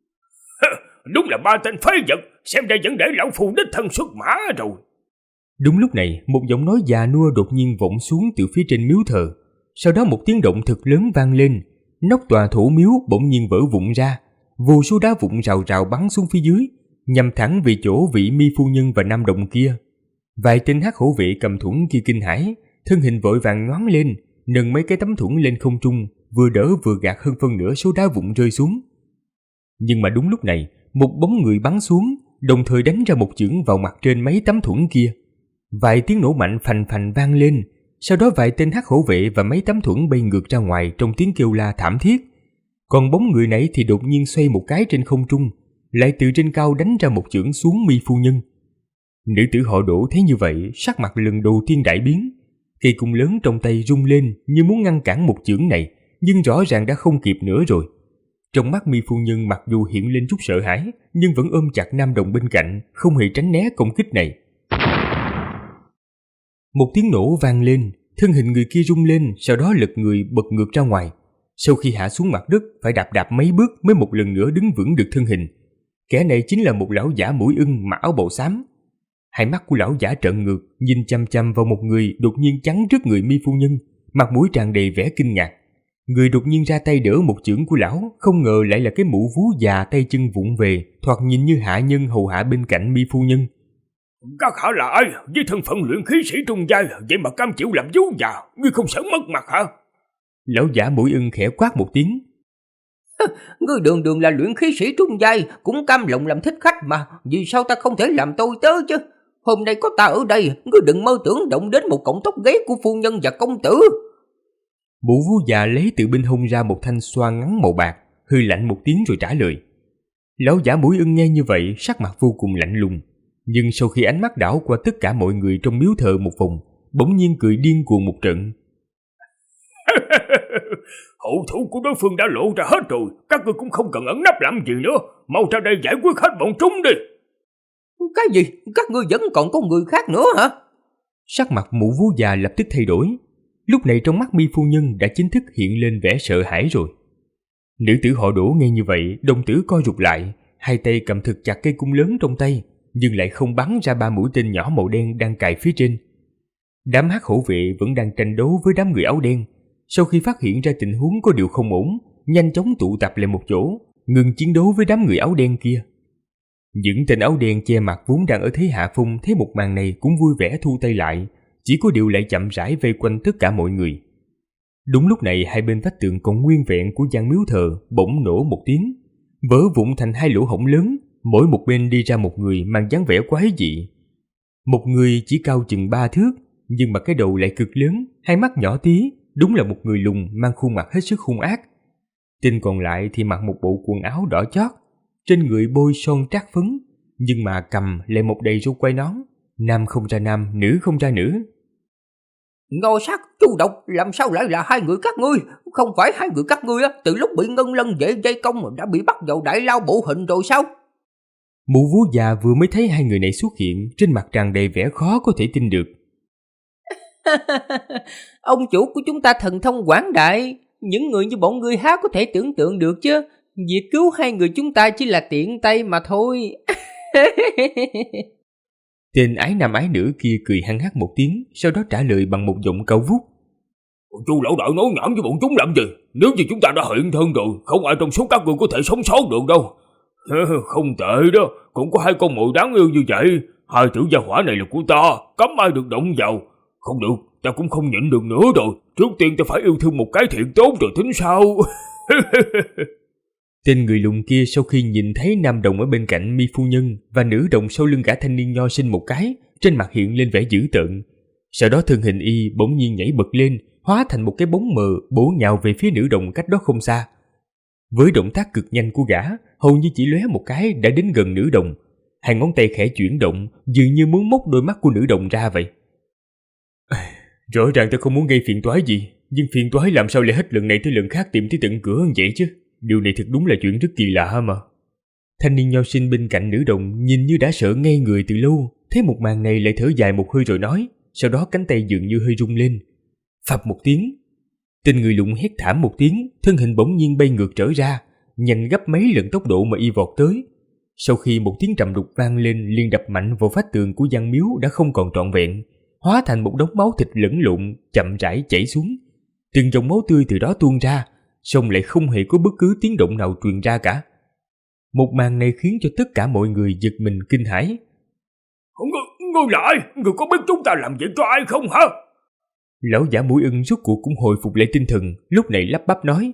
Đúng là 3 tên phế vật, xem ra vẫn để lão phu đích thân xuất mã rồi. Đúng lúc này, một giọng nói già nua đột nhiên vọng xuống từ phía trên miếu thờ. Sau đó một tiếng động thật lớn vang lên, nóc tòa thổ miếu bỗng nhiên vỡ vụn ra, vô số đá vụn rào rào bắn xuống phía dưới, nhằm thẳng về chỗ vị Mi phu nhân và Nam Đồng kia. Vài tên hắc hổ vệ cầm thuẫn kia kinh hãi, thân hình vội vàng nhoáng lên, nâng mấy cái tấm thuẫn lên không trung, vừa đỡ vừa gạt hơn phân nửa số đá vụn rơi xuống. Nhưng mà đúng lúc này, một bóng người bắn xuống, đồng thời đánh ra một chưởng vào mặt trên mấy tấm thuẫn kia. Vài tiếng nổ mạnh phành phành vang lên, sau đó vài tên hắc hổ vệ và mấy tấm thuẫn bay ngược ra ngoài trong tiếng kêu la thảm thiết. Còn bóng người nãy thì đột nhiên xoay một cái trên không trung, lại từ trên cao đánh ra một chưởng xuống Mi phu nhân. Nữ tử họ Đỗ thấy như vậy, sắc mặt lần đầu tiên đại biến. Cây cung lớn trong tay rung lên như muốn ngăn cản một chưởng này, nhưng rõ ràng đã không kịp nữa rồi. Trong mắt Mi phu nhân mặc dù hiện lên chút sợ hãi, nhưng vẫn ôm chặt Nam Đồng bên cạnh, không hề tránh né công kích này. Một tiếng nổ vang lên, thân hình người kia rung lên, sau đó lật người bật ngược ra ngoài. Sau khi hạ xuống mặt đất, phải đạp đạp mấy bước mới một lần nữa đứng vững được thân hình. Kẻ này chính là một lão giả mũi ưng mặc áo bào xám. Hai mắt của lão giả trợn ngược, nhìn chăm chăm vào một người đột nhiên chắn trước người Mi phu nhân, mặt mũi tràn đầy vẻ kinh ngạc. Người đột nhiên ra tay đỡ một chưởng của lão, không ngờ lại là cái mụ vú già tay chân vụng về, thoạt nhìn như hạ nhân hầu hạ bên cạnh Mi phu nhân. Các hạ là ai? Với thân phận luyện khí sĩ trung giai, vậy mà cam chịu làm vú già, ngươi không sợ mất mặt hả? Lão giả mũi ưng khẽ quát một tiếng. Ngươi đường đường là luyện khí sĩ trung giai, cũng cam lòng làm thích khách mà, vì sao ta không thể làm tôi tớ chứ? Hôm nay có ta ở đây, ngươi đừng mơ tưởng động đến một cọng tóc ghế của phu nhân và công tử. Mụ vú già lấy từ bên hông ra một thanh xoa ngắn màu bạc, hư lạnh một tiếng rồi trả lời. Lão giả mũi ưng nghe như vậy, sắc mặt vô cùng lạnh lùng, nhưng sau khi ánh mắt đảo qua tất cả mọi người trong miếu thờ một vòng, bỗng nhiên cười điên cuồng một trận. Hậu thủ của đối phương đã lộ ra hết rồi, các ngươi cũng không cần ẩn nấp làm gì nữa, mau ra đây giải quyết hết bọn chúng đi. Cái gì? Các ngươi vẫn còn có người khác nữa hả? Sắc mặt mụ vú già lập tức thay đổi. Lúc này trong mắt Mi phu nhân đã chính thức hiện lên vẻ sợ hãi rồi. Nữ tử họ Đỗ nghe như vậy, đồng tử co rụt lại, hai tay cầm thực chặt cây cung lớn trong tay, nhưng lại không bắn ra 3 mũi tên nhỏ màu đen đang cài phía trên. Đám hắc hổ vệ vẫn đang tranh đấu với đám người áo đen. Sau khi phát hiện ra tình huống có điều không ổn, nhanh chóng tụ tập lại một chỗ, ngừng chiến đấu với đám người áo đen kia. Những tên áo đen che mặt vốn đang ở thế hạ phong thấy một màn này cũng vui vẻ thu tay lại, chỉ có điều lại chậm rãi vây quanh tất cả mọi người. Đúng lúc này, hai bên vách tường còn nguyên vẹn của gian miếu thờ bỗng nổ một tiếng, vỡ vụn thành hai lỗ hổng lớn, mỗi một bên đi ra một người mang dáng vẻ quái dị. Một người chỉ cao chừng 3 thước, nhưng mà cái đầu lại cực lớn, hai mắt nhỏ tí, đúng là một người lùn mang khuôn mặt hết sức hung ác. Tên còn lại thì mặc một bộ quần áo đỏ chót, trên người bôi son trát phấn, nhưng mà cầm lại một đầy râu quai nón, nam không ra nam, nữ không ra nữ. Ngô Sắc, Chu Độc, làm sao lại là hai người các ngươi? Không phải hai người các ngươi từ lúc bị Ngân Lân Vệ dây công đã bị bắt vào đại lao bộ hình rồi sao? Mụ vú già vừa mới thấy hai người này xuất hiện, trên mặt tràn đầy vẻ khó có thể tin được. Ông chủ của chúng ta thần thông quảng đại, những người như bọn ngươi há có thể tưởng tượng được chứ. Việc cứu hai người chúng ta chỉ là tiện tay mà thôi. Tên ái nam ái nữ kia cười hăng hắc một tiếng, sau đó trả lời bằng một giọng cao vút. Chu lão đại nói nhảm với bọn chúng làm gì? Nếu như chúng ta đã hiện thân rồi, không ai trong số các ngươi có thể sống sót được đâu. Không tệ đó, cũng có hai con mồi đáng yêu như vậy. Hai tiểu gia hỏa này là của ta, cấm ai được động vào. Không được, ta cũng không nhịn được nữa rồi. Trước tiên ta phải yêu thương một cái thiện tốt rồi tính sau. Tên người lùn kia sau khi nhìn thấy nam đồng ở bên cạnh mi phu nhân và nữ đồng sau lưng gã thanh niên nho sinh một cái, trên mặt hiện lên vẻ dữ tợn. Sau đó thân hình y bỗng nhiên nhảy bật lên, hóa thành một cái bóng mờ bổ nhào về phía nữ đồng cách đó không xa. Với động tác cực nhanh của gã, hầu như chỉ lóe một cái đã đến gần nữ đồng. Hai ngón tay khẽ chuyển động, dường như muốn móc đôi mắt của nữ đồng ra vậy. Rõ ràng ta không muốn gây phiền toái gì, nhưng phiền toái làm sao lại hết lần này tới lần khác tìm tới tận cửa như vậy chứ? Điều này thật đúng là chuyện rất kỳ lạ mà. Thanh niên nho sinh bên cạnh nữ đồng nhìn như đã sợ ngây người từ lâu, thấy một màn này lại thở dài một hơi rồi nói, sau đó cánh tay dường như hơi rung lên. Phập một tiếng, tên người lùn hét thảm một tiếng, thân hình bỗng nhiên bay ngược trở ra, nhanh gấp mấy lần tốc độ mà y vọt tới. Sau khi một tiếng trầm đục vang lên, liền đập mạnh vào vách tường của gian miếu đã không còn trọn vẹn, hóa thành một đống máu thịt lẫn lộn chậm rãi chảy xuống. Từng dòng máu tươi từ đó tuôn ra, song lại không hề có bất cứ tiếng động nào truyền ra cả. Một màn này khiến cho tất cả mọi người giật mình kinh hãi. Ngươi lại, ngươi có biết chúng ta làm việc cho ai không hả? Lão giả mũi ưng rốt cuộc cũng hồi phục lại tinh thần, lúc này lắp bắp nói.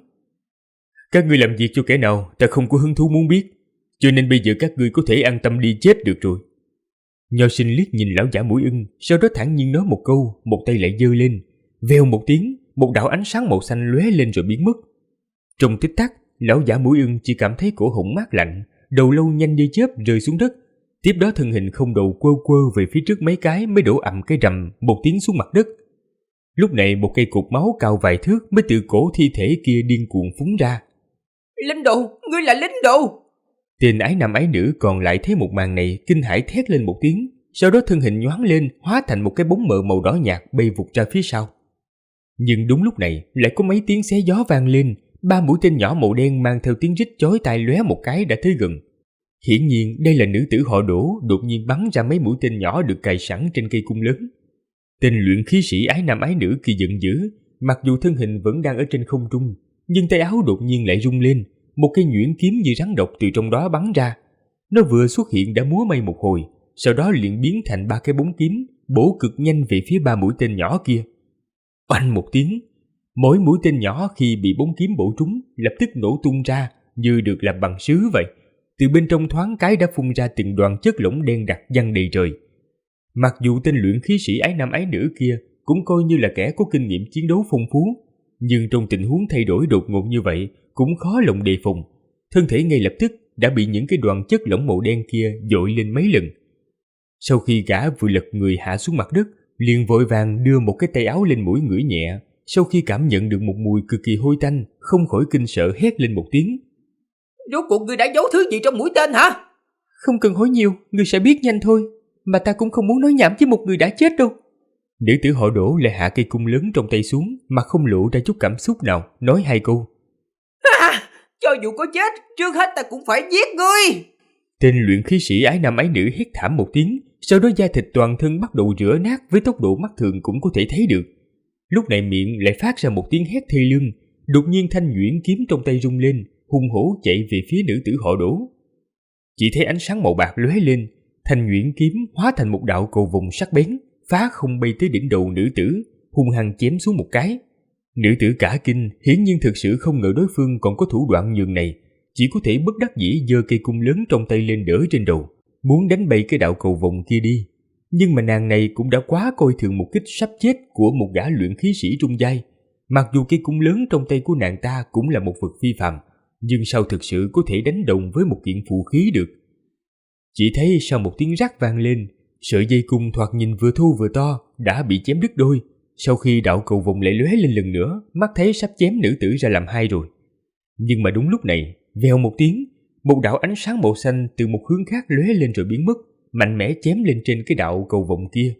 Các ngươi làm việc cho kẻ nào ta không có hứng thú muốn biết, cho nên bây giờ các ngươi có thể an tâm đi chết được rồi. Nho sinh liếc nhìn lão giả mũi ưng, sau đó thản nhiên nói một câu, một tay lại giơ lên, vèo một tiếng, một đạo ánh sáng màu xanh lóe lên rồi biến mất. Trong tích tắc, lão giả mũi ưng chỉ cảm thấy cổ họng mát lạnh, đầu lâu nhanh như chớp rơi xuống đất. Tiếp đó thân hình không đầu quơ quơ về phía trước mấy cái mới đổ ầm cái rầm một tiếng xuống mặt đất. Lúc này một cây cột máu cao vài thước mới từ cổ thi thể kia điên cuồng phúng ra. Linh đồ, ngươi là linh đồ! Tên ái nam ái nữ còn lại thấy một màn này kinh hãi thét lên một tiếng, sau đó thân hình nhoáng lên hóa thành một cái bóng mờ màu đỏ nhạt bay vụt ra phía sau. Nhưng đúng lúc này lại có mấy tiếng xé gió vang lên, 3 mũi tên nhỏ màu đen mang theo tiếng rít chói tai lóe một cái đã tới gần. Hiển nhiên đây là nữ tử họ Đỗ đột nhiên bắn ra mấy mũi tên nhỏ được cài sẵn trên cây cung lớn. Tên luyện khí sĩ ái nam ái nữ kia giận dữ, mặc dù thân hình vẫn đang ở trên không trung, nhưng tay áo đột nhiên lại rung lên, một cây nhuyễn kiếm như rắn độc từ trong đó bắn ra. Nó vừa xuất hiện đã múa may một hồi, sau đó liền biến thành 3 cái bóng kiếm, bổ cực nhanh về phía 3 mũi tên nhỏ kia. Oanh một tiếng, mỗi mũi tên nhỏ khi bị bóng kiếm bổ trúng lập tức nổ tung ra như được làm bằng sứ vậy. Từ bên trong thoáng cái đã phun ra từng đoàn chất lỏng đen đặc văng đầy trời. Mặc dù tên luyện khí sĩ ái nam ái nữ kia cũng coi như là kẻ có kinh nghiệm chiến đấu phong phú, nhưng trong tình huống thay đổi đột ngột như vậy cũng khó lòng đề phòng. Thân thể ngay lập tức đã bị những cái đoàn chất lỏng màu đen kia dội lên mấy lần. Sau khi gã vừa lật người hạ xuống mặt đất, liền vội vàng đưa một cái tay áo lên mũi ngửi nhẹ. Sau khi cảm nhận được một mùi cực kỳ hôi tanh, không khỏi kinh sợ hét lên một tiếng. Rốt cuộc ngươi đã giấu thứ gì trong mũi tên hả? Không cần hỏi nhiều, ngươi sẽ biết nhanh thôi. Mà ta cũng không muốn nói nhảm với một người đã chết đâu. Nữ tử họ Đỗ lại hạ cây cung lớn trong tay xuống, mà không lộ ra chút cảm xúc nào, nói 2 câu. Cho dù có chết, trước hết ta cũng phải giết ngươi. Tên luyện khí sĩ ái nam ái nữ hét thảm một tiếng, sau đó da thịt toàn thân bắt đầu rửa nát với tốc độ mắt thường cũng có thể thấy được. Lúc này miệng lại phát ra một tiếng hét thê lương, đột nhiên thanh nhuyễn kiếm trong tay rung lên, hung hổ chạy về phía nữ tử họ Đỗ. Chỉ thấy ánh sáng màu bạc lóe lên, thanh nhuyễn kiếm hóa thành một đạo cầu vồng sắc bén, phá không bay tới đỉnh đầu nữ tử, hung hăng chém xuống một cái. Nữ tử cả kinh, hiển nhiên thực sự không ngờ đối phương còn có thủ đoạn nhường này, chỉ có thể bất đắc dĩ giơ cây cung lớn trong tay lên đỡ trên đầu, muốn đánh bay cái đạo cầu vồng kia đi. Nhưng mà nàng này cũng đã quá coi thường một kích sắp chết của một gã luyện khí sĩ trung giai. Mặc dù cây cung lớn trong tay của nàng ta cũng là một vật phi phàm, nhưng sao thực sự có thể đánh đồng với một kiện phù khí được. Chỉ thấy sau một tiếng rắc vang lên, sợi dây cung thoạt nhìn vừa thô vừa to đã bị chém đứt đôi. Sau khi đạo cầu vồng lại lóe lên lần nữa, mắt thấy sắp chém nữ tử ra làm hai rồi. Nhưng mà đúng lúc này, vèo một tiếng, một đạo ánh sáng màu xanh từ một hướng khác lóe lên rồi biến mất, mạnh mẽ chém lên trên cái đạo cầu vồng kia.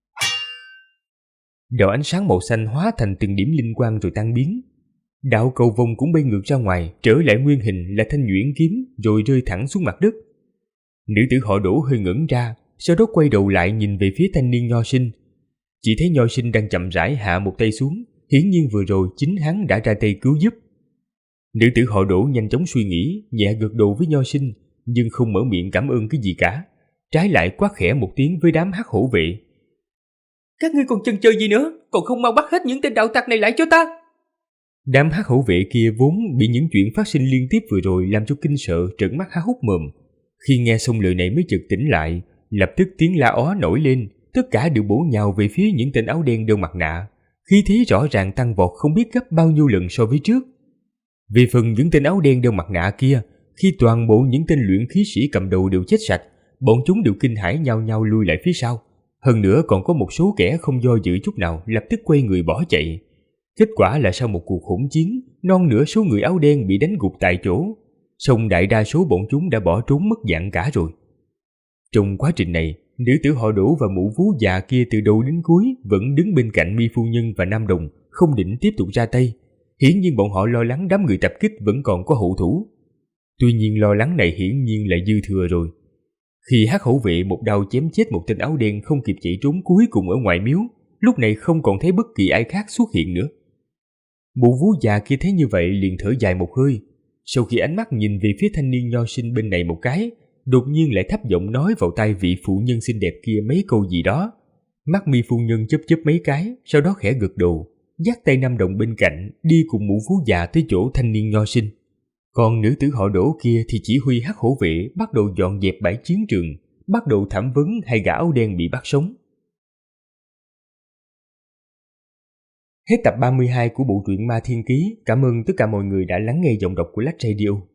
Đạo ánh sáng màu xanh hóa thành từng điểm linh quang rồi tan biến. Đạo cầu vồng cũng bay ngược ra ngoài, trở lại nguyên hình là thanh nhuyễn kiếm rồi rơi thẳng xuống mặt đất. Nữ tử họ Đỗ hơi ngẩn ra, sau đó quay đầu lại nhìn về phía thanh niên nho sinh. Chỉ thấy nho sinh đang chậm rãi hạ một tay xuống, hiển nhiên vừa rồi chính hắn đã ra tay cứu giúp. Nữ tử họ Đỗ nhanh chóng suy nghĩ, nhẹ gật đầu với nho sinh, nhưng không mở miệng cảm ơn cái gì cả, trái lại quát khẽ một tiếng với đám hắc hổ vệ. Các ngươi còn chần chờ gì nữa, còn không mau bắt hết những tên đạo tặc này lại cho ta. Đám hắc hổ vệ kia vốn bị những chuyện phát sinh liên tiếp vừa rồi làm cho kinh sợ, trợn mắt há hốc mồm. Khi nghe xong lời này mới chợt tỉnh lại, lập tức tiếng la ó nổi lên, tất cả đều bổ nhào về phía những tên áo đen đeo mặt nạ, khí thế rõ ràng tăng vọt không biết gấp bao nhiêu lần so với trước. Về phần những tên áo đen đeo mặt nạ kia, khi toàn bộ những tên luyện khí sĩ cầm đầu đều chết sạch, bọn chúng đều kinh hãi nhao nhao lui lại phía sau. Hơn nữa còn có một số kẻ không do dự chút nào lập tức quay người bỏ chạy. Kết quả là sau một cuộc hỗn chiến, non nửa số người áo đen bị đánh gục tại chỗ, song đại đa số bọn chúng đã bỏ trốn mất dạng cả rồi. Trong quá trình này, nữ tử họ Đỗ và mụ vú già kia từ đầu đến cuối vẫn đứng bên cạnh Mi phu nhân và Nam Đồng, không định tiếp tục ra tay. Hiển nhiên bọn họ lo lắng đám người tập kích vẫn còn có hậu thủ. Tuy nhiên lo lắng này hiển nhiên là dư thừa rồi. Khi hắc hổ vệ một đao chém chết một tên áo đen không kịp chạy trốn cuối cùng ở ngoài miếu, lúc này không còn thấy bất kỳ ai khác xuất hiện nữa. Mụ vú già kia thấy như vậy liền thở dài một hơi. Sau khi ánh mắt nhìn về phía thanh niên nho sinh bên này một cái, đột nhiên lại thấp giọng nói vào tai vị phụ nhân xinh đẹp kia mấy câu gì đó. Mắt Mi phu nhân chớp chớp mấy cái, sau đó khẽ gật đầu, dắt tay Nam Đồng bên cạnh đi cùng mụ vú già tới chỗ thanh niên nho sinh. Còn nữ tử họ Đỗ kia thì chỉ huy hắc hổ vệ bắt đầu dọn dẹp bãi chiến trường, bắt đầu thẩm vấn hai gã áo đen bị bắt sống. Hết tập 32 của bộ truyện Ma Thiên Ký. Cảm ơn tất cả mọi người đã lắng nghe giọng đọc của Lách Radio.